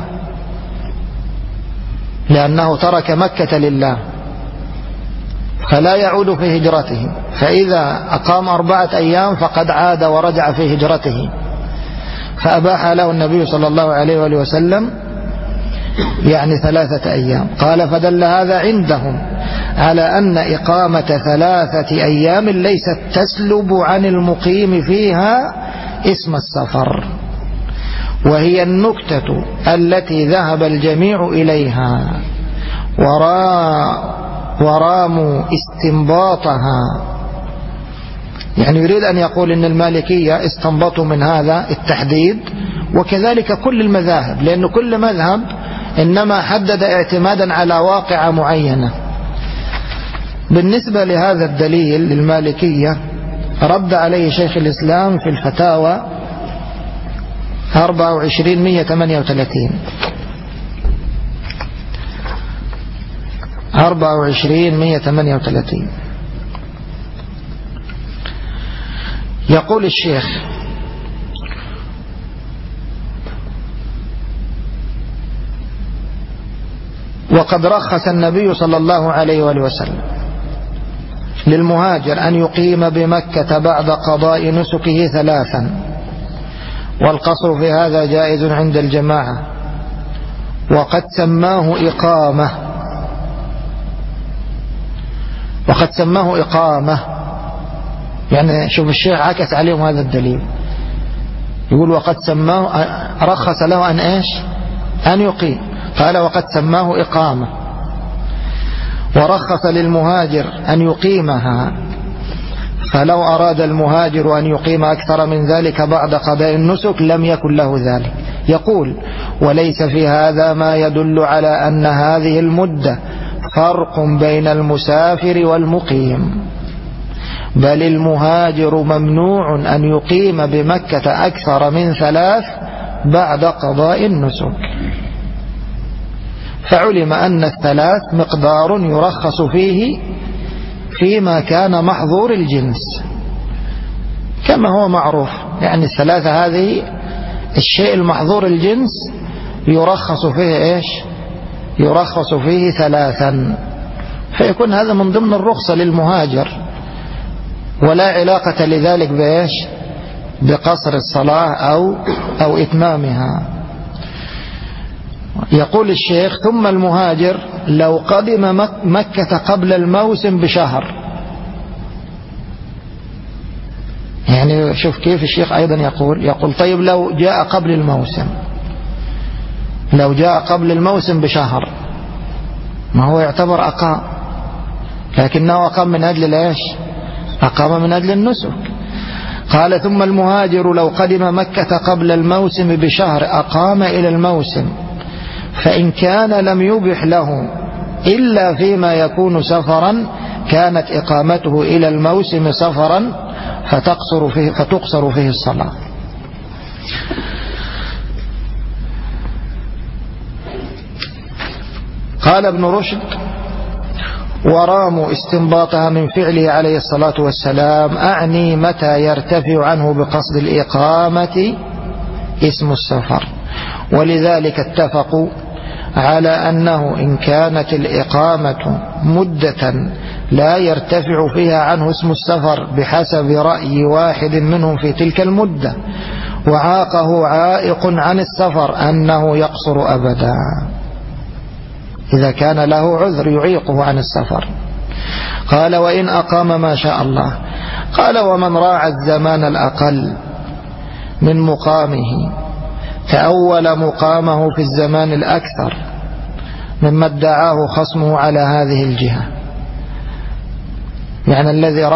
لأنه ترك مكة لله فلا يعود في هجرته، فإذا أقام 4 أيام فقد عاد ورجع في هجرته، فأباح له النبي صلى الله عليه وسلم يعني 3 أيام. قال فدل هذا عندهم على أن إقامة 3 أيام ليست تسلب عن المقيم فيها اسم السفر، وهي النكتة التي ذهب الجميع إليها وراموا استنباطها. يعني يريد أن يقول إن المالكية استنبطوا من هذا التحديد، وكذلك كل المذاهب، لأن كل مذهب إنما حدد اعتمادا على واقعة معينة. بالنسبة لهذا الدليل للمالكية رد عليه شيخ الإسلام في الفتاوى 24/138 24/138. يقول الشيخ وقد رخص النبي صلى الله عليه وسلم للمهاجر أن يقيم بمكة بعد قضاء نسكه 3، والقصر في هذا جائز عند الجماعة، وقد سماه إقامة. يعني شوف الشيخ عكس عليهم هذا الدليل، يقول وقد سماه، رخص له أن إيش أن يقيم، قال وقد سماه إقامة، ورخص للمهاجر أن يقيمها، فلو أراد المهاجر أن يقيم أكثر من ذلك بعد قضاء النسك لم يكن له ذلك. يقول وليس في هذا ما يدل على أن هذه المدة فرق بين المسافر والمقيم، بل المهاجر ممنوع أن يقيم بمكة أكثر من 3 بعد قضاء النسك. فعلم أن 3 مقدار يرخص فيه فيما كان محظور الجنس كما هو معروف، يعني 3 هذه الشيء المحظور الجنس يرخص فيه إيش يرخص فيه 3، فيكون هذا من ضمن الرخصة للمهاجر، ولا علاقة لذلك بإيش بقصر الصلاة أو إتمامها. يقول الشيخ ثم المهاجر لو قدم مكة قبل الموسم بشهر، يعني شوف كيف الشيخ أيضا يقول طيب لو جاء قبل الموسم بشهر ما هو يعتبر أقام، لكنه أقام من أجل الإيش أقام من أجل النسك. قال ثم المهاجر لو قدم مكة قبل الموسم بشهر أقام إلى الموسم، فإن كان لم يبح له إلا فيما يكون سفرا كانت إقامته إلى الموسم سفرا فتقصر فيه الصلاة. قال ابن رشد وراموا استنباطها من فعله عليه الصلاة والسلام أعني متى يرتفع عنه بقصد الإقامة اسم السفر، ولذلك اتفقوا على أنه إن كانت الإقامة مدة لا يرتفع فيها عنه اسم السفر بحسب رأي واحد منهم في تلك المدة وعاقه عائق عن السفر أنه يقصر أبدا إذا كان له عذر يعيقه عن السفر. قال وإن أقام ما شاء الله. قال ومن راعى الزمان الأقل من مقامه تأول مقامه في الزمان الأكثر مما ادعاه خصمه على هذه الجهة، يعني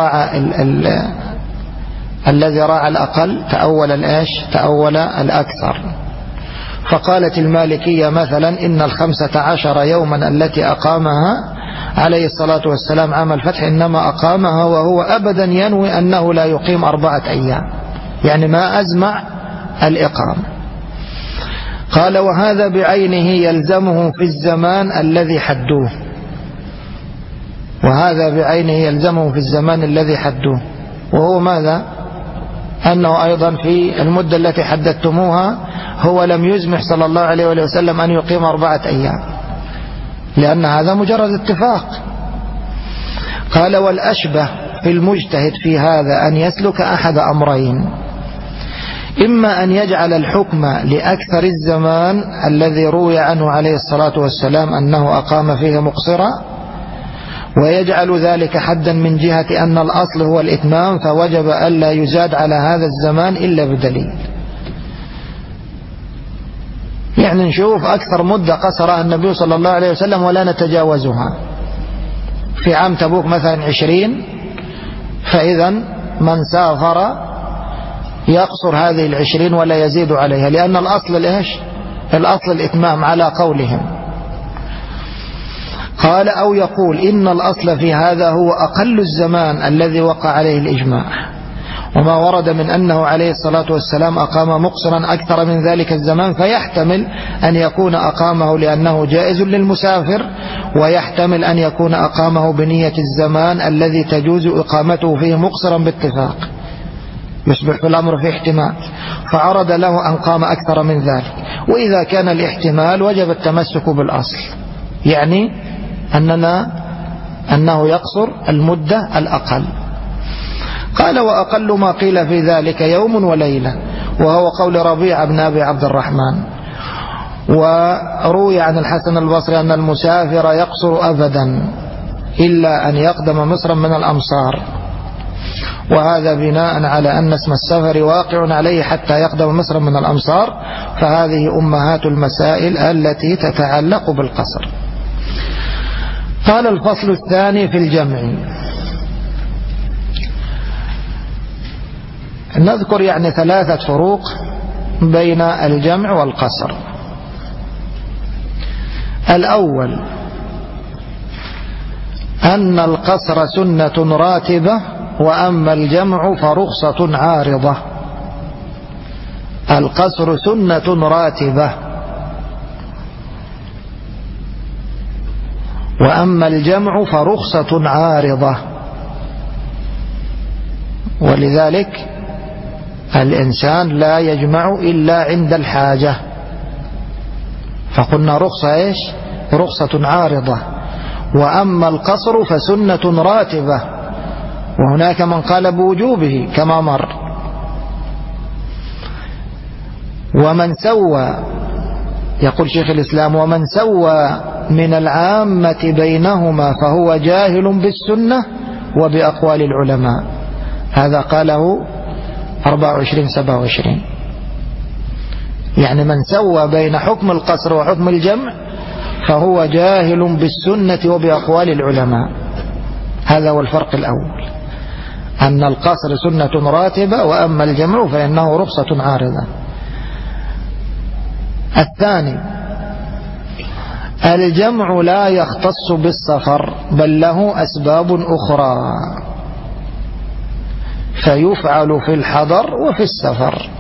الذي راعى الأقل تأول الأكثر. فقالت المالكية مثلا إن 15 يوما التي أقامها عليه الصلاة والسلام عام الفتح إنما أقامها وهو أبدا ينوي أنه لا يقيم 4 أيام، يعني ما أزمع الإقامة. قال وهذا بعينه يلزمه في الزمان الذي حدوه، وهذا بعينه يلزمه في الزمان الذي حدوه، وهو ماذا؟ أنه أيضا في المدة التي حددتموها هو لم يزمح صلى الله عليه وسلم أن يقيم 4 أيام، لأن هذا مجرد اتفاق. قال والأشبه في المجتهد في هذا أن يسلك أحد أمرين، إما أن يجعل الحكم لأكثر الزمان الذي روي عنه عليه الصلاة والسلام أنه أقام فيه مقصرا، ويجعل ذلك حدا من جهة أن الأصل هو الإتمام فوجب ألا يزاد على هذا الزمان إلا بدليل. يعني نشوف أكثر مدة قصرها النبي صلى الله عليه وسلم ولا نتجاوزها، في عام تبوك مثلا 20، فإذا من سافر يقصر هذه 20 ولا يزيد عليها، لأن الأصل الأصل الإتمام على قولهم. قال أو يقول إن الأصل في هذا هو أقل الزمان الذي وقع عليه الإجماع، وما ورد من أنه عليه الصلاة والسلام أقام مقصرا أكثر من ذلك الزمان، فيحتمل أن يكون أقامه لأنه جائز للمسافر، ويحتمل أن يكون أقامه بنية الزمان الذي تجوز إقامته فيه مقصرا باتفاق، يصبح في الأمر في احتمال، فعرض له أن قام أكثر من ذلك. وإذا كان الاحتمال وجب التمسك بالأصل، يعني أنه يقصر المدة الأقل. قال وأقل ما قيل في ذلك يوم وليلة، وهو قول ربيع بن أبي عبد الرحمن. وروي عن الحسن البصري أن المسافر يقصر أبدا إلا أن يقدم مصرا من الأمصار، وهذا بناء على أن اسم السفر واقع عليه حتى يقدم مصرا من الأمصار، فهذه أمهات المسائل التي تتعلق بالقصر. قال الفصل الثاني في الجمع. نذكر يعني 3 فروق بين الجمع والقصر. الأول أن القصر سنة راتبة، وأما الجمع فرخصة عارضة. القصر سنة راتبة، وأما الجمع فرخصة عارضة. ولذلك الإنسان لا يجمع إلا عند الحاجة، فقلنا رخصة رخصة عارضة. وأما القصر فسنة راتبة، وهناك من قال بوجوبه كما مر. ومن سوى، يقول شيخ الإسلام، ومن سوى من العامة بينهما فهو جاهل بالسنة وبأقوال العلماء. هذا قاله 24-27، يعني من سوى بين حكم القصر وحكم الجمع فهو جاهل بالسنة وبأقوال العلماء. هذا هو الفرق الأول. أن القصر سنة راتبة، وأما الجمع فإنه رخصة عارضة. الثاني: الجمع لا يختص بالسفر بل له أسباب أخرى، فيفعل في الحضر وفي السفر.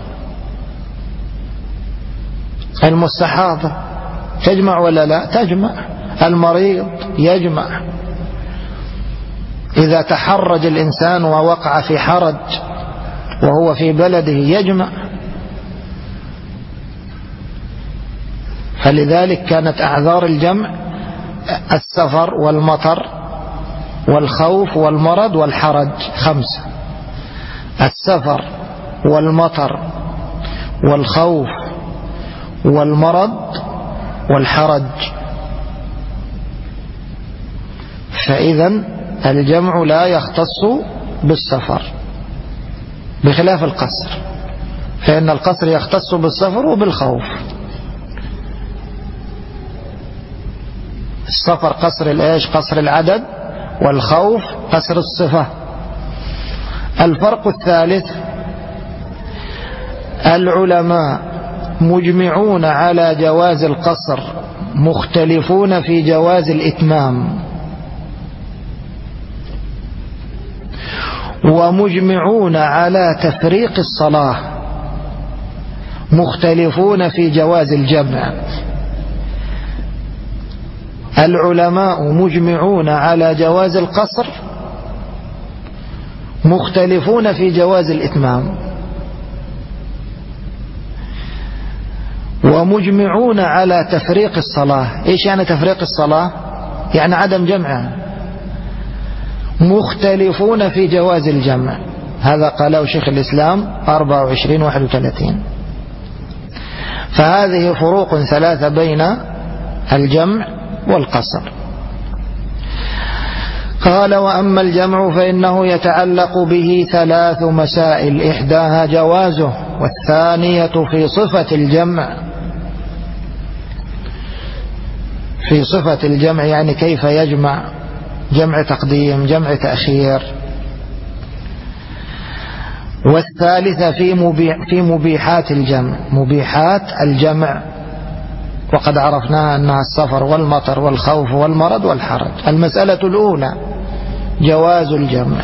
المستحاضة تجمع ولا لا؟ تجمع. المريض يجمع. إذا تحرج الإنسان ووقع في حرج وهو في بلده يجمع. فلذلك كانت أعذار الجمع السفر والمطر والخوف والمرض والحرج 5: السفر والمطر والخوف والمرض والحرج. فإذا الجمع لا يختص بالسفر بخلاف القصر، فإن القصر يختص بالسفر وبالخوف. السفر قصر الإيش؟ قصر العدد، والخوف قصر الصفة. الفرق الثالث: العلماء مجمعون على جواز القصر، مختلفون في جواز الإتمام، ومجمعون على تفريق الصلاة، مختلفون في جواز الجمع. العلماء مجمعون على جواز القصر، مختلفون في جواز الإتمام، ومجمعون على تفريق الصلاة. إيش يعني تفريق الصلاة؟ يعني عدم جمعها. مختلفون في جواز الجمع، هذا قاله شيخ الإسلام 24-31. فهذه فروق 3 بين الجمع والقصر. قال: وأما الجمع فإنه يتعلق به 3 مسائل: إحداها جوازه، والثانية في صفة الجمع. في صفة الجمع يعني كيف يجمع، جمع تقديم، جمع تأخير. والثالثة في مبيحات الجمع، مبيحات الجمع، وقد عرفناها أنها السفر والمطر والخوف والمرض والحرج. المسألة الأولى جواز الجمع.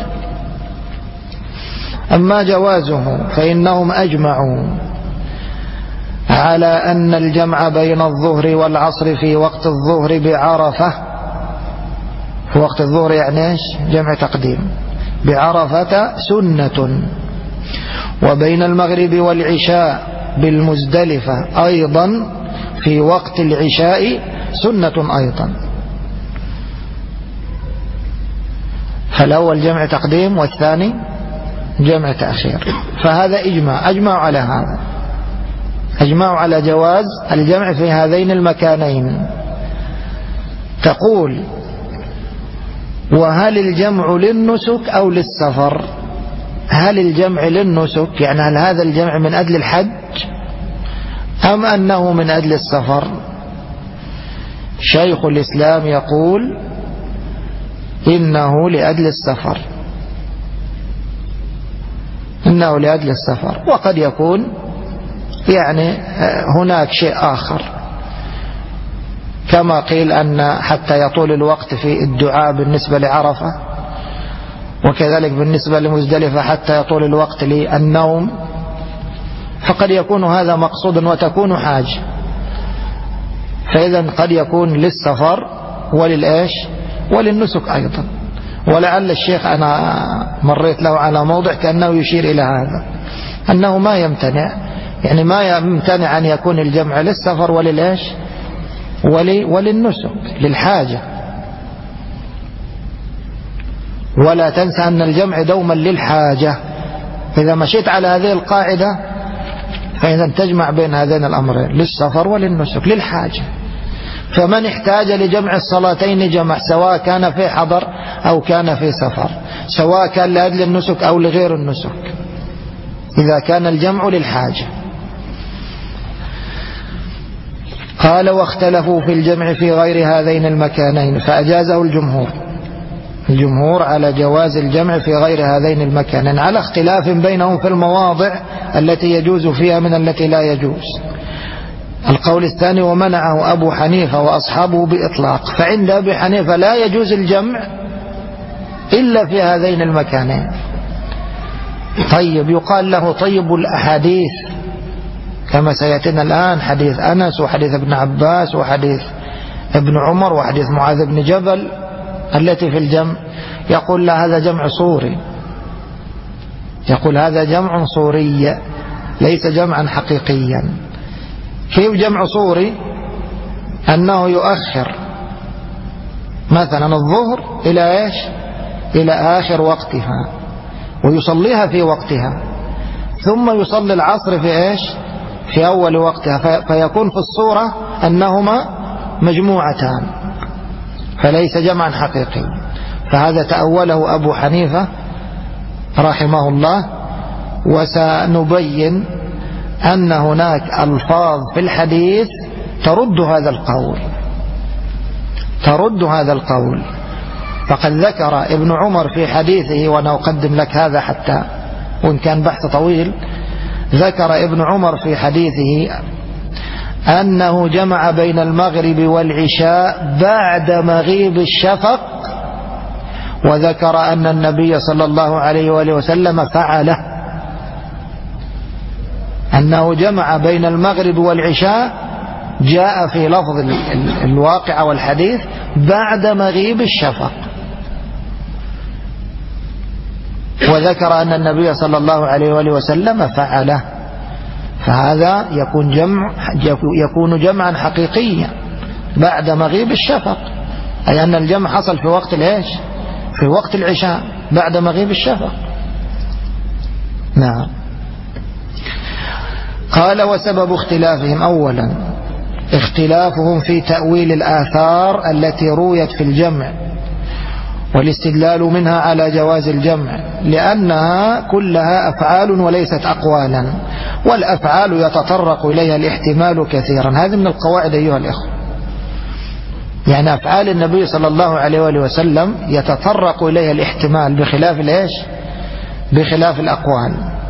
أما جوازه فإنهم أجمعوا على أن الجمع بين الظهر والعصر في وقت الظهر بعرفة، في وقت الظهر يعني إيش؟ جمع تقديم، بعرفة سنة، وبين المغرب والعشاء بالمزدلفة أيضا في وقت العشاء سنة أيضا. فالأول جمع تقديم والثاني جمع تأخير. فهذا إجماع، أجمعوا على هذا، أجمعوا على جواز الجمع في هذين المكانين. تقول: وهل الجمع للنسك أو للسفر؟ هل الجمع للنسك يعني هل هذا الجمع من أجل الحج أم أنه من أجل السفر؟ شيخ الإسلام يقول إنه لأجل السفر، إنه لأجل السفر. وقد يكون يعني هناك شيء آخر، كما قيل أن حتى يطول الوقت في الدعاء بالنسبة لعرفة، وكذلك بالنسبة لمزدلفة حتى يطول الوقت للنوم. فقد يكون هذا مقصودا وتكون حاجة. فإذا قد يكون للسفر وللإيش وللنسك أيضا. ولعل الشيخ أنا مريت له على موضع كأنه يشير إلى هذا، أنه ما يمتنع، يعني ما يمتنع أن يكون الجمع للسفر وللإيش وللنسك للحاجة. ولا تنسى أن الجمع دوما للحاجة. إذا مشيت على هذه القاعدة فإذا تجمع بين هذين الأمرين، للسفر وللنسك للحاجة. فمن احتاج لجمع الصلاتين جمع، سواء كان في حضر أو كان في سفر، سواء كان لأجل النسك أو لغير النسك، إذا كان الجمع للحاجة. قال: واختلفوا في الجمع في غير هذين المكانين فأجازه الجمهور. الجمهور على جواز الجمع في غير هذين المكانين على اختلاف بينهم في المواضع التي يجوز فيها من التي لا يجوز. القول الثاني ومنعه أبو حنيفة وأصحابه بإطلاق، فعند أبي حنيفة لا يجوز الجمع إلا في هذين المكانين. طيب يقال له طيب الأحاديث كما سيأتينا الآن، حديث أنس وحديث ابن عباس وحديث ابن عمر وحديث معاذ بن جبل التي في الجمع، يقول لا هذا جمع صوري، يقول هذا جمع صوري ليس جمعا حقيقيا. كيف جمع صوري؟ أنه يؤخر مثلا الظهر إلى إيش؟ إلى آخر وقتها ويصليها في وقتها، ثم يصلي العصر في إيش؟ في أول وقتها، فيكون في الصورة أنهما مجموعتان، فليس جمعا حقيقي. فهذا تأوله أبو حنيفة رحمه الله، وسنبين أن هناك ألفاظ في الحديث ترد هذا القول. فقد ذكر ابن عمر في حديثه، وأنا أقدم لك هذا حتى وإن كان بحث طويل، ذكر ابن عمر في حديثه أنه جمع بين المغرب والعشاء بعد مغيب الشفق، وذكر أن النبي صلى الله عليه وآله وسلم فعله، أنه جمع بين المغرب والعشاء، جاء في لفظ الواقع والحديث بعد مغيب الشفق، وذكر أن النبي صلى الله عليه وآله وسلم فعله. فهذا يكون جمعا حقيقيا بعد مغيب الشفق، أي أن الجمع حصل في وقت الإيش؟ في وقت العشاء بعد مغيب الشفق. نعم. قال وسبب اختلافهم: أولا اختلافهم في تأويل الآثار التي رويت في الجمع والاستدلال منها على جواز الجمع، لأنها كلها أفعال وليست أقوالا، والأفعال يتطرق إليها الاحتمال كثيرا. هذه من القواعد أيها الإخوة، يعني أفعال النبي صلى الله عليه وآله وسلم يتطرق إليها الاحتمال بخلاف الإيش؟ بخلاف الأقوال.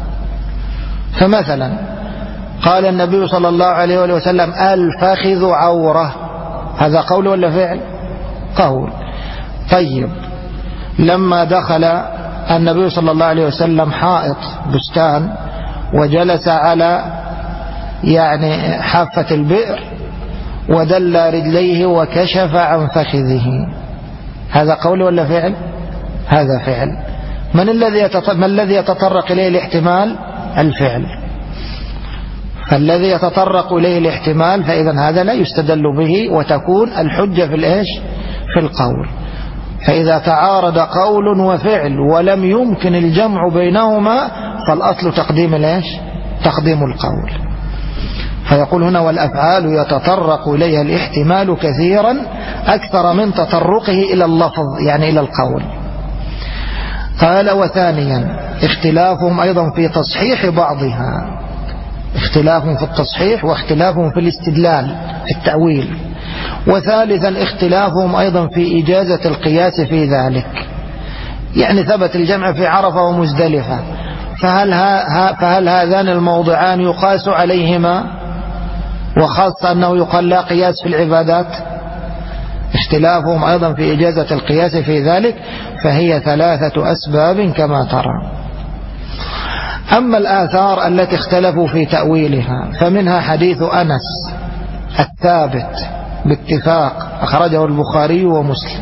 فمثلا قال النبي صلى الله عليه وآله وسلم الفخذ عورة، هذا قول ولا فعل؟ قول. طيب لما دخل النبي صلى الله عليه وسلم حائط بستان وجلس على يعني حافة البئر ودل رجليه وكشف عن فخذه، هذا قول ولا فعل؟ هذا فعل. ما الذي يتطرق إليه الاحتمال؟ الفعل. فالذي يتطرق إليه الاحتمال فإذا هذا لا يستدل به، وتكون الحجة في الإيش؟ في القول. فإذا تعارض قول وفعل ولم يمكن الجمع بينهما فالأصل تقديم الإيش؟ تقديم القول. فيقول هنا والأفعال يتطرق إليها الاحتمال كثيرا أكثر من تطرقه إلى اللفظ، يعني إلى القول. قال وثانيا اختلافهم أيضا في تصحيح بعضها، اختلاف في التصحيح واختلاف في الاستدلال في التأويل. وثالثا اختلافهم أيضا في إجازة القياس في ذلك، يعني ثبت الجمع في عرفة ومزدلفة، فهل هذان الموضعان يقاس عليهما، وخاصة أنه يقال لا قياس في العبادات؟ اختلافهم أيضا في إجازة القياس في ذلك، فهي 3 أسباب كما ترى. أما الآثار التي اختلفوا في تأويلها فمنها حديث أنس الثابت باتفاق أخرجه البخاري ومسلم،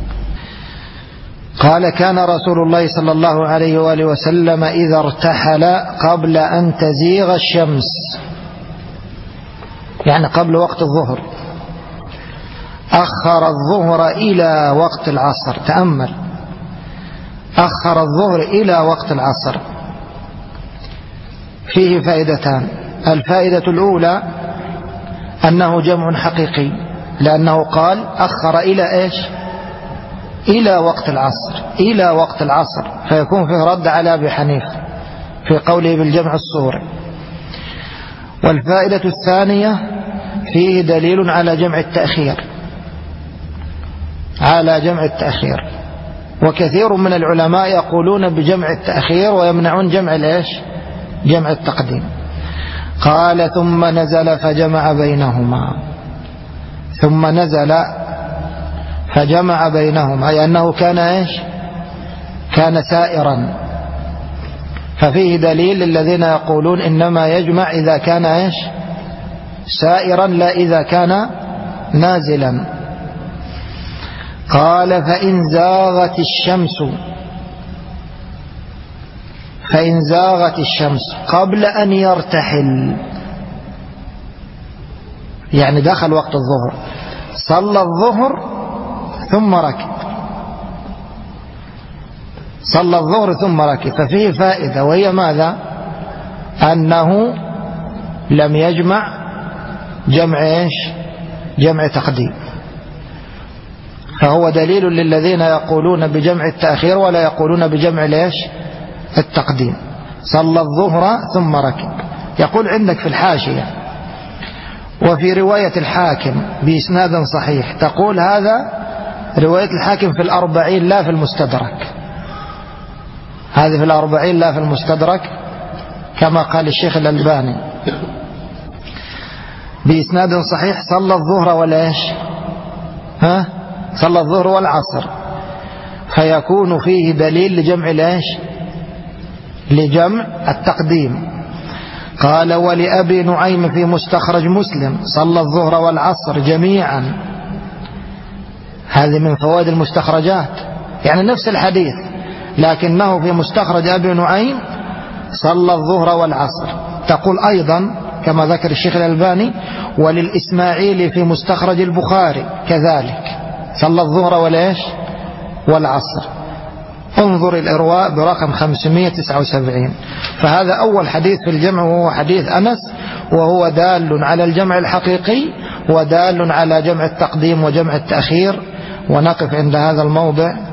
قال كان رسول الله صلى الله عليه وآله وسلم إذا ارتحل قبل أن تزيغ الشمس، يعني قبل وقت الظهر، أخر الظهر إلى وقت العصر. تأمل، أخر الظهر إلى وقت العصر. فيه فائدتان: الفائدة الأولى أنه جمع حقيقي، لأنه قال أخر إلى إيش؟ إلى وقت العصر، إلى وقت العصر، فيكون فيه رد على أبي حنيفة في قوله بالجمع الصوري. والفائدة الثانية فيه دليل على جمع التأخير، على جمع التأخير، وكثير من العلماء يقولون بجمع التأخير ويمنعون جمع الإيش؟ جمع التقديم. قال ثم نزل فجمع بينهما. ثم نزل فجمع بينهما أي أنه كان إيش؟ كان سائرا. ففيه دليل للذين يقولون إنما يجمع إذا كان إيش؟ سائرا لا إذا كان نازلا. قال فإن زاغت الشمس قبل أن يرتحل، يعني دخل وقت الظهر، صلى الظهر ثم ركب، صلى الظهر ثم ركب. ففيه فائدة، وهي ماذا؟ أنه لم يجمع جمع إيش؟ جمع تقديم. فهو دليل للذين يقولون بجمع التأخير ولا يقولون بجمع ليش؟ التقديم. صلى الظهر ثم ركب. يقول عندك في الحاشية: وفي رواية الحاكم بإسناد صحيح، تقول هذا رواية الحاكم في 40 لا في المستدرك، هذه في 40 لا في المستدرك، كما قال الشيخ الألباني بإسناد صحيح: صلى الظهر وليش؟ صلى الظهر والعصر. فيكون فيه دليل لجمع ليش؟ لجمع التقديم. قال: ولأبي نعيم في مستخرج مسلم: صلى الظهر والعصر جميعا. هذه من فوائد المستخرجات، يعني نفس الحديث لكنه في مستخرج أبي نعيم صلى الظهر والعصر. تقول أيضا كما ذكر الشيخ الألباني: وللإسماعيلي في مستخرج البخاري كذلك صلى الظهر وليش؟ والعصر. انظر الإرواء برقم 579. فهذا أول حديث في الجمع، وهو حديث أنس، وهو دال على الجمع الحقيقي ودال على جمع التقديم وجمع التأخير. ونقف عند هذا الموضع.